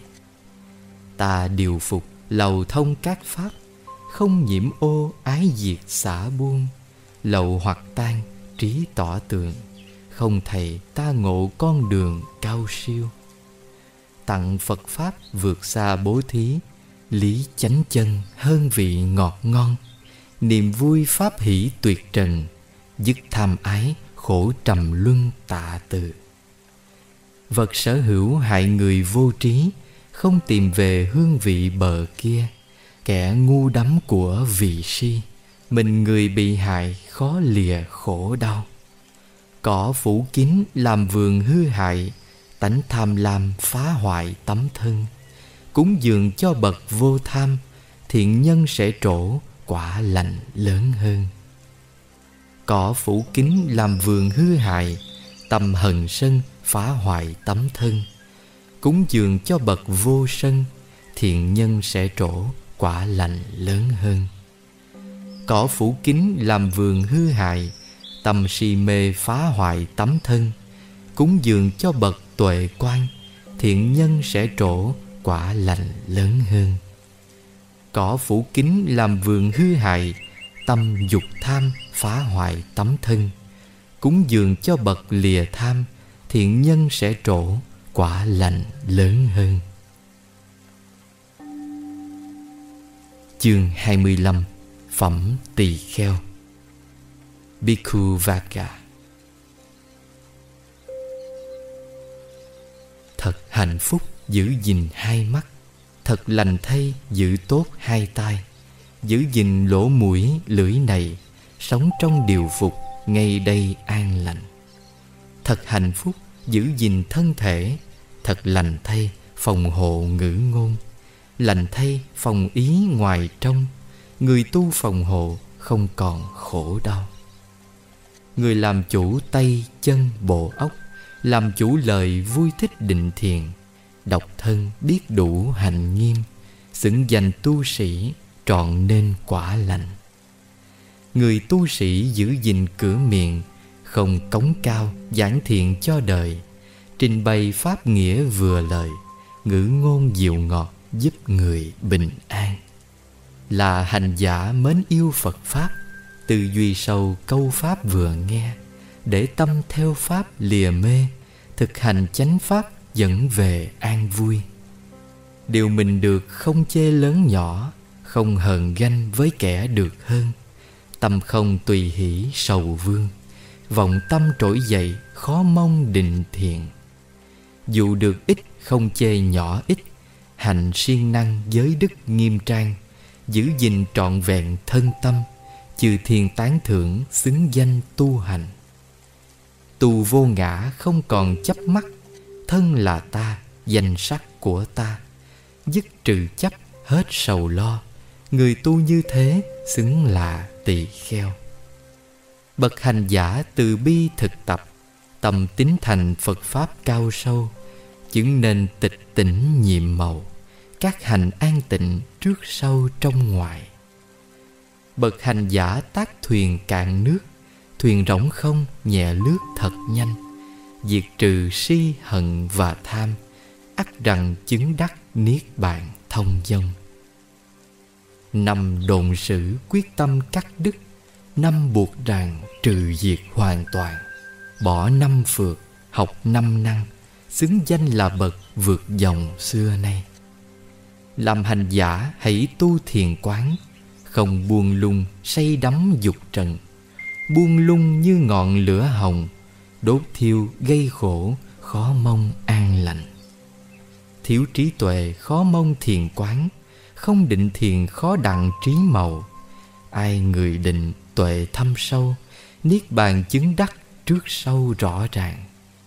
Ta điều phục lầu thông các pháp, không nhiễm ô ái diệt xả buông. Lậu hoặc tan trí tỏ tường, không thầy ta ngộ con đường cao siêu. Tặng Phật Pháp vượt xa bố thí, lý chánh chân hơn vị ngọt ngon. Niềm vui pháp hỷ tuyệt trần, dứt tham ái khổ trầm luân tạ từ. Vật sở hữu hại người vô trí, không tìm về hương vị bờ kia. Kẻ ngu đắm của vị si, mình người bị hại khó lìa khổ đau. Cỏ phủ kín làm vườn hư hại, tánh tham lam phá hoại tấm thân. Cúng dường cho bậc vô tham, thiện nhân sẽ trổ quả lành lớn hơn. Cỏ phủ kín làm vườn hư hại, tâm hờn sân phá hoại tấm thân. Cúng dường cho bậc vô sân, thiện nhân sẽ trổ quả lành lớn hơn. Cỏ phủ kín làm vườn hư hại, tâm si mê phá hoại tấm thân. Cúng dường cho bậc tuệ quan, thiện nhân sẽ trổ quả lành lớn hơn. Cỏ phủ kín làm vườn hư hại, tâm dục tham phá hoại tấm thân. Cúng dường cho bậc lìa tham, thiện nhân sẽ trổ quả lành lớn hơn. Chương 25. Phẩm tỳ kheo. Bhikkhu Vagga. Thật hạnh phúc giữ gìn hai mắt, thật lành thay giữ tốt hai tai. Giữ gìn lỗ mũi lưỡi này, sống trong điều phục ngay đây an lành. Thật hạnh phúc giữ gìn thân thể, thật lành thay phòng hộ ngữ ngôn. Lành thay phòng ý ngoài trong, người tu phòng hộ không còn khổ đau. Người làm chủ tay chân bộ óc, làm chủ lời vui thích định thiền. Độc thân biết đủ hành nghiêm, xứng danh tu sĩ trọn nên quả lành. Người tu sĩ giữ gìn cửa miệng, không cống cao giảng thiện cho đời. Trình bày pháp nghĩa vừa lời, ngữ ngôn dịu ngọt giúp người bình an. Là hành giả mến yêu Phật Pháp, tư duy sâu câu pháp vừa nghe. Để tâm theo pháp lìa mê, thực hành chánh pháp dẫn về an vui. Điều mình được không chê lớn nhỏ, không hờn ganh với kẻ được hơn. Tâm không tùy hỷ sầu vương, vọng tâm trỗi dậy khó mong định thiện. Dù được ít không chê nhỏ ít, hành siêng năng giới đức nghiêm trang. Giữ gìn trọn vẹn thân tâm, chư thiên tán thưởng xứng danh tu hành. Tu vô ngã không còn chấp mắc, thân là ta, danh sắc của ta. Dứt trừ chấp hết sầu lo, Người tu như thế xứng là tỳ kheo. Bậc hành giả từ bi thực tập, tâm tín thành Phật Pháp cao sâu, chứng nên tịch tỉnh nhiệm màu, các hành an tịnh trước sau trong ngoài. Bậc hành giả tác thuyền cạn nước, thuyền rỗng không nhẹ lướt thật nhanh, diệt trừ si hận và tham, ắt rằng chứng đắc niết bàn thông dong. 5 độn sử quyết tâm cắt đứt, 5 buộc ràng trừ diệt hoàn toàn, bỏ 5 phược, học 5 năng, xứng danh là bậc vượt dòng xưa nay. Làm hành giả hãy tu thiền quán, không buông lung say đắm dục trần. Buông lung như ngọn lửa hồng, đốt thiêu gây khổ, khó mong an lành. Thiếu trí tuệ khó mong thiền quán, không định thiền khó đặng trí màu. Ai người định tuệ thâm sâu, niết bàn chứng đắc trước sau rõ ràng.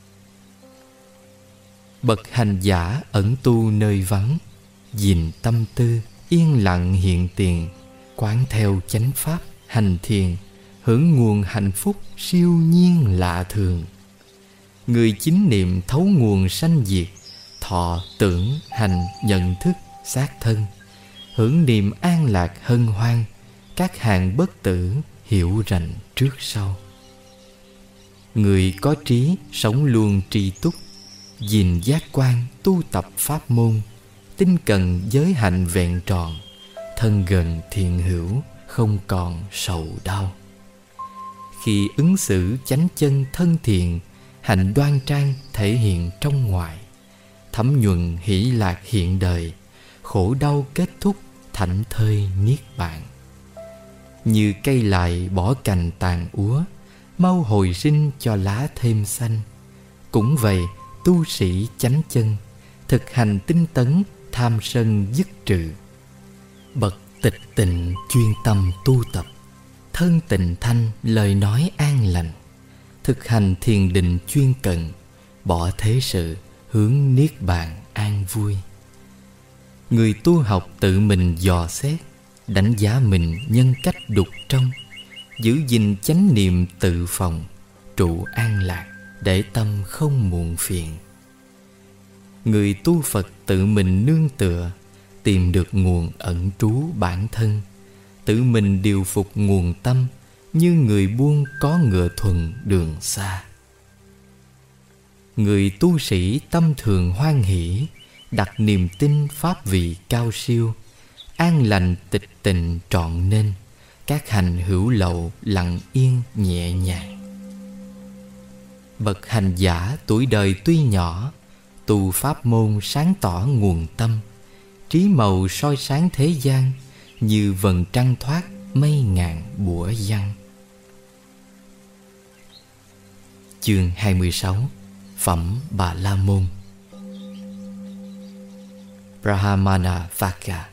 Bậc hành giả ẩn tu nơi vắng, gìn tâm tư yên lặng hiện tiền, quán theo chánh pháp hành thiền, hưởng nguồn hạnh phúc siêu nhiên lạ thường. Người chính niệm thấu nguồn sanh diệt, thọ tưởng hành nhận thức xác thân, hưởng niềm an lạc hân hoan, các hàng bất tử hiểu rành trước sau. Người có trí sống luôn tri túc, gìn giác quan tu tập pháp môn, tinh cần giới hạnh vẹn tròn, thân gần thiện hữu không còn sầu đau. Khi ứng xử chánh chân thân thiện, hạnh đoan trang thể hiện trong ngoài, thấm nhuần hỷ lạc hiện đời, khổ đau kết thúc thảnh thơi niết bàn. Như cây lại bỏ cành tàn úa, mau hồi sinh cho lá thêm xanh. Cũng vậy tu sĩ chánh chân, thực hành tinh tấn, tham sân dứt trừ. Bậc tịch tịnh chuyên tâm tu tập, thân tịnh thanh lời nói an lành, thực hành thiền định chuyên cần, bỏ thế sự hướng niết bàn an vui. Người tu học tự mình dò xét, đánh giá mình nhân cách đục trong, giữ gìn chánh niệm tự phòng, trụ an lạc để tâm không muộn phiền. Người tu Phật tự mình nương tựa, tìm được nguồn ẩn trú bản thân, tự mình điều phục nguồn tâm, như người buôn có ngựa thuần đường xa. Người tu sĩ tâm thường hoan hỷ, đặt niềm tin pháp vị cao siêu, an lành tịch tịnh trọn nên, các hành hữu lậu lặng yên nhẹ nhàng. Bậc hành giả tuổi đời tuy nhỏ, tu pháp môn sáng tỏ nguồn tâm, trí màu soi sáng thế gian, như vầng trăng thoát mây ngàn bủa văng. Chương 26. Phẩm Bà La Môn. Brahmana Vaka.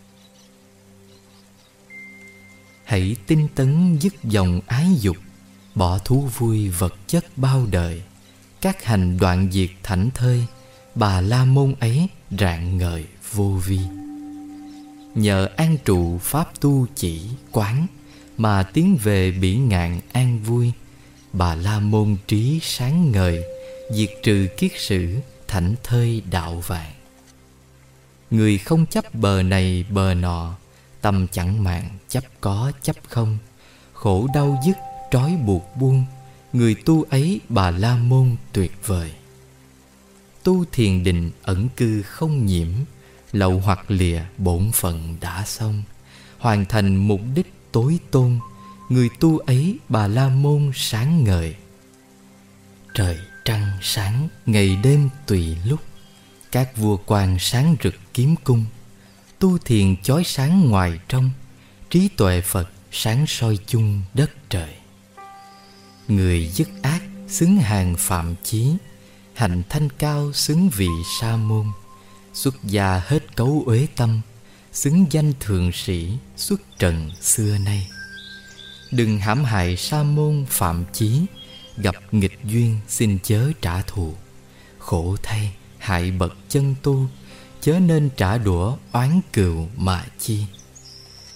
Hãy tinh tấn dứt dòng ái dục, bỏ thú vui vật chất bao đời, các hành đoạn diệt thảnh thơi, Bà La Môn ấy rạng ngời vô vi. Nhờ an trụ pháp tu chỉ quán, mà tiến về bỉ ngạn an vui. Bà La Môn trí sáng ngời, diệt trừ kiết sử, thảnh thơi đạo vàng. Người không chấp bờ này bờ nọ, tâm chẳng màng chấp có chấp không, khổ đau dứt trói buộc buông, người tu ấy Bà La Môn tuyệt vời. Tu thiền định ẩn cư không nhiễm, lậu hoặc lìa bổn phận đã xong, hoàn thành mục đích tối tôn, người tu ấy Bà La Môn sáng ngời. Trời trăng sáng ngày đêm tùy lúc, các vua quan sáng rực kiếm cung, tu thiền chói sáng ngoài trong, trí tuệ Phật sáng soi chung đất trời. Người dứt ác xứng hàng phạm chí, hạnh thanh cao xứng vị sa môn, xuất gia hết cấu uế tâm, xứng danh thượng sĩ xuất trần xưa nay. Đừng hãm hại sa môn phạm chí, gặp nghịch duyên xin chớ trả thù. Khổ thay hại bậc chân tu, chớ nên trả đũa oán cừu mà chi.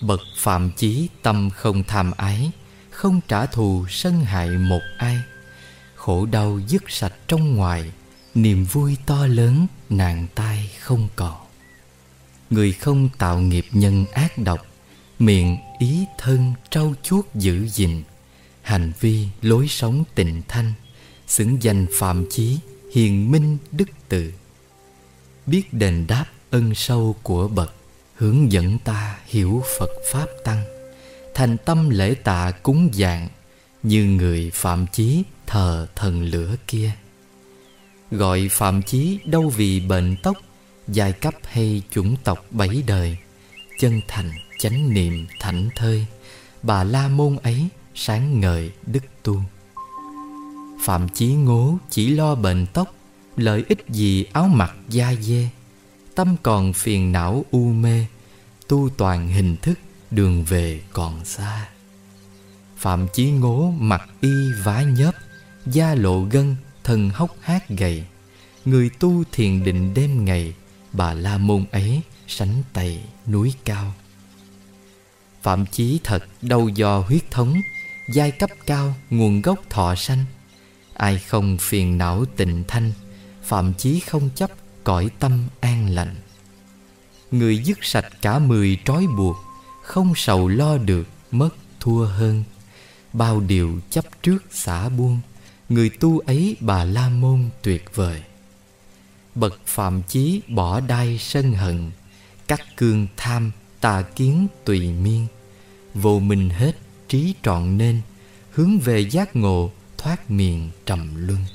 Bậc phạm chí tâm không tham ái, không trả thù sân hại một ai. Khổ đau dứt sạch trong ngoài, niềm vui to lớn nạn tai không còn. Người không tạo nghiệp nhân ác độc, miệng ý thân trau chuốt giữ gìn. Hành vi lối sống tịnh thanh, xứng danh phạm chí hiền minh đức từ. Biết đền đáp ân sâu của bậc, hướng dẫn ta hiểu Phật Pháp Tăng. Thành tâm lễ tạ cúng dường, như người phạm chí thờ thần lửa kia. Gọi phạm chí đâu vì bệnh tóc, giai cấp hay chủng tộc bảy đời. Chân thành chánh niệm thảnh thơi, Bà La Môn ấy sáng ngời đức tu. Phạm chí ngố chỉ lo bệnh tóc, lợi ích gì áo mặc da dê. Tâm còn phiền não u mê, tu toàn hình thức đường về còn xa. Phạm chí ngố mặc y vá nhớp, da lộ gân thân hốc hác gầy. Người tu thiền định đêm ngày, Bà La Môn ấy sánh tày núi cao. Phạm chí thật đâu do huyết thống, giai cấp cao nguồn gốc thọ sanh. Ai không phiền não tịnh thanh, phạm chí không chấp cõi tâm an lành. Người dứt sạch cả 10 trói buộc, không sầu lo được mất thua hơn. Bao điều chấp trước xả buông, người tu ấy Bà La Môn tuyệt vời. Bậc phạm chí bỏ đai sân hận, cắt cương tham tà kiến tùy miên. Vô minh hết trí trọn nên, hướng về giác ngộ thoát miền trầm luân.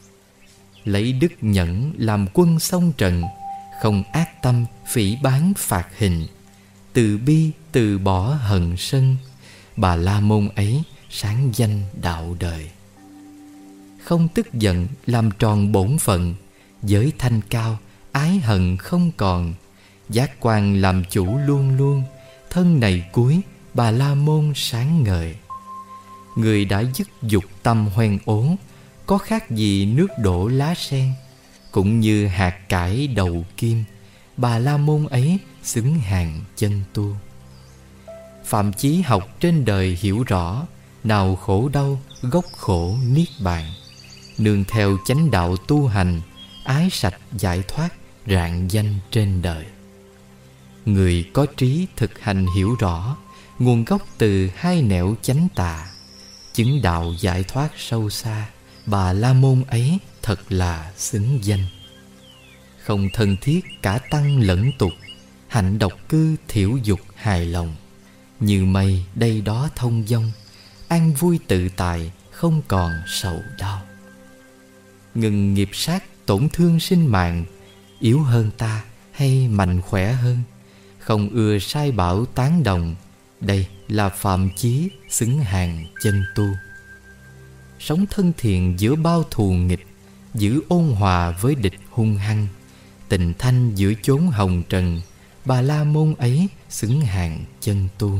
Lấy đức nhẫn làm quân sông trần, không ác tâm phỉ báng phạt hình. Từ bi từ bỏ hận sân, Bà La Môn ấy sáng danh đạo đời. Không tức giận làm tròn bổn phận, giới thanh cao ái hận không còn. Giác quan làm chủ luôn luôn, thân này cuối Bà La Môn sáng ngời. Người đã dứt dục tâm hoen ố, có khác gì nước đổ lá sen. Cũng như hạt cải đầu kim, Bà La Môn ấy xứng hàng chân tu. Phạm chí học trên đời hiểu rõ, nào khổ đau gốc khổ niết bàn. Nương theo chánh đạo tu hành, ái sạch giải thoát rạng danh trên đời. Người có trí thực hành hiểu rõ, nguồn gốc từ hai nẻo chánh tà. Chứng đạo giải thoát sâu xa, Bà La Môn ấy thật là xứng danh. Không thân thiết cả tăng lẫn tục, hạnh độc cư thiểu dục hài lòng. Như mây đây đó thông dong, an vui tự tại không còn sầu đau. Ngừng nghiệp sát tổn thương sinh mạng, yếu hơn ta hay mạnh khỏe hơn. Không ưa sai bảo tán đồng, đây là phạm chí xứng hàng chân tu. Sống thân thiện giữa bao thù nghịch, giữ ôn hòa với địch hung hăng. Tình thanh giữa chốn hồng trần, Bà La Môn ấy xứng hàng chân tu.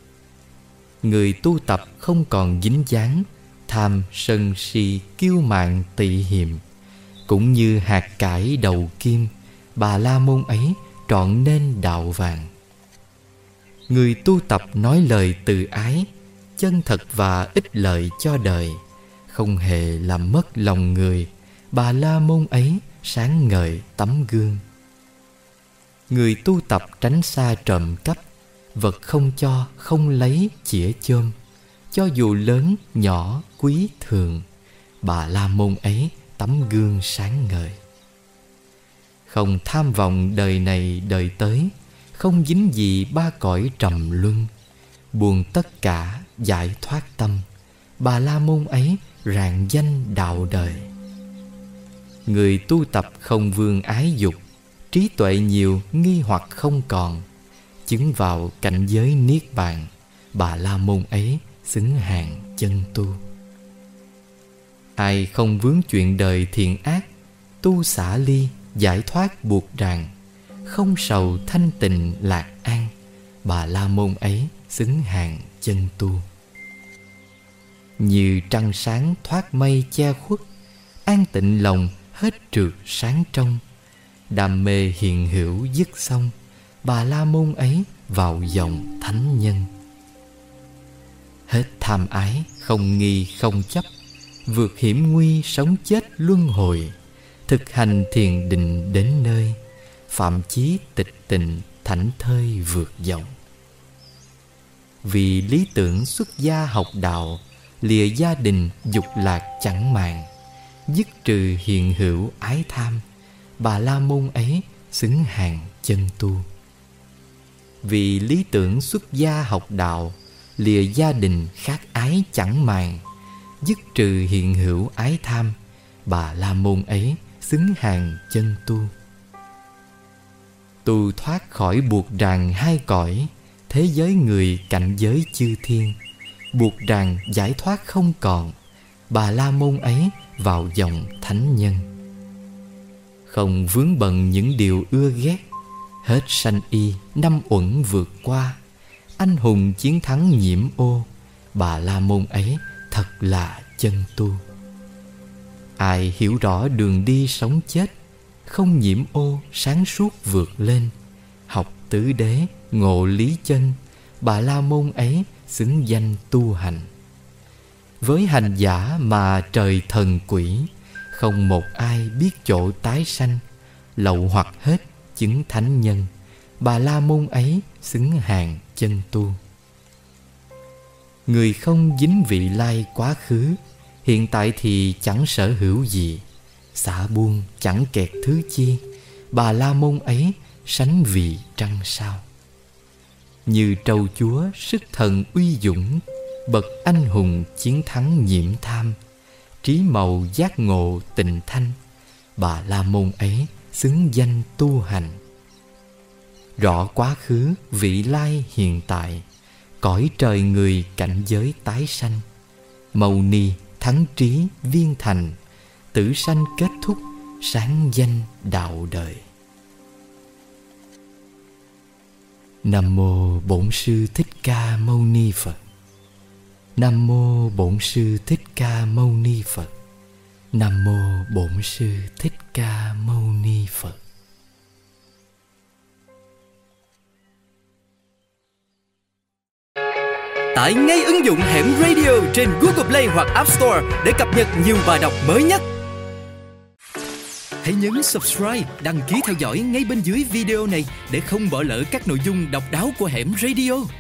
Người tu tập không còn dính dáng, tham sân si kiêu mạn tị hiềm. Cũng như hạt cải đầu kim, Bà La Môn ấy trọn nên đạo vàng. Người tu tập nói lời từ ái, chân thật và ích lợi cho đời. Không hề làm mất lòng người, Bà La Môn ấy sáng ngời tấm gương. Người tu tập tránh xa trộm cắp, vật không cho không lấy chĩa chôm. Cho dù lớn nhỏ quý thường, Bà La Môn ấy tấm gương sáng ngời. Không tham vọng đời này đời tới, không dính gì ba cõi trầm luân. Buông tất cả giải thoát tâm, Bà La Môn ấy rạng danh đạo đời. Người tu tập không vương ái dục, trí tuệ nhiều nghi hoặc không còn. Chứng vào cảnh giới niết bàn, Bà La Môn ấy xứng hàng chân tu. Ai không vướng chuyện đời thiện ác, tu xả ly giải thoát buộc ràng. Không sầu thanh tịnh lạc an, Bà La Môn ấy xứng hàng chân tu. Như trăng sáng thoát mây che khuất, an tịnh lòng hết trượt sáng trong. Đam mê hiện hữu dứt xong, Bà La Môn ấy vào dòng thánh nhân. Hết tham ái, không nghi không chấp, vượt hiểm nguy sống chết luân hồi, thực hành thiền định đến nơi, phạm chí tịch tịnh thảnh thơi vượt dòng. Vì lý tưởng xuất gia học đạo, lìa gia đình dục lạc chẳng màng, dứt trừ hiện hữu ái tham, Bà La Môn ấy xứng hàng chân tu. Vì lý tưởng xuất gia học đạo, lìa gia đình khát ái chẳng màng, dứt trừ hiện hữu ái tham, Bà La Môn ấy xứng hàng chân tu. Tu thoát khỏi buộc ràng hai cõi, thế giới người cảnh giới chư thiên, buộc ràng giải thoát không còn, Bà La Môn ấy vào dòng thánh nhân. Không vướng bận những điều ưa ghét, hết sanh y năm uẩn vượt qua, anh hùng chiến thắng nhiễm ô, Bà La Môn ấy thật là chân tu. Ai hiểu rõ đường đi sống chết, không nhiễm ô sáng suốt vượt lên, học tứ đế ngộ lý chân, Bà La Môn ấy xứng danh tu hành. Với hành giả mà trời thần quỷ, không một ai biết chỗ tái sanh, lậu hoặc hết chứng thánh nhân, Bà La Môn ấy xứng hàng chân tu. Người không dính vị lai quá khứ, hiện tại thì chẳng sở hữu gì, xả buông chẳng kẹt thứ chi, Bà La Môn ấy sánh vì trăng sao. Như trâu chúa sức thần uy dũng, bậc anh hùng chiến thắng nhiễm tham, trí màu giác ngộ tịnh thanh, Bà La Môn ấy xứng danh tu hành. Rõ quá khứ vị lai hiện tại, cõi trời người cảnh giới tái sanh, Mâu ni thắng trí viên thành, tử sanh kết thúc sáng danh đạo đời. Nam mô Bổn Sư Thích Ca Mâu Ni Phật. Nam mô Bổn Sư Thích Ca Mâu Ni Phật. Nam mô Bổn Sư Thích Ca Mâu Ni Phật. Tải ngay ứng dụng Hẻm Radio trên Google Play hoặc App Store để cập nhật nhiều bài đọc mới nhất. Hãy nhấn subscribe, đăng ký theo dõi ngay bên dưới video này để không bỏ lỡ các nội dung độc đáo của Hẻm Radio.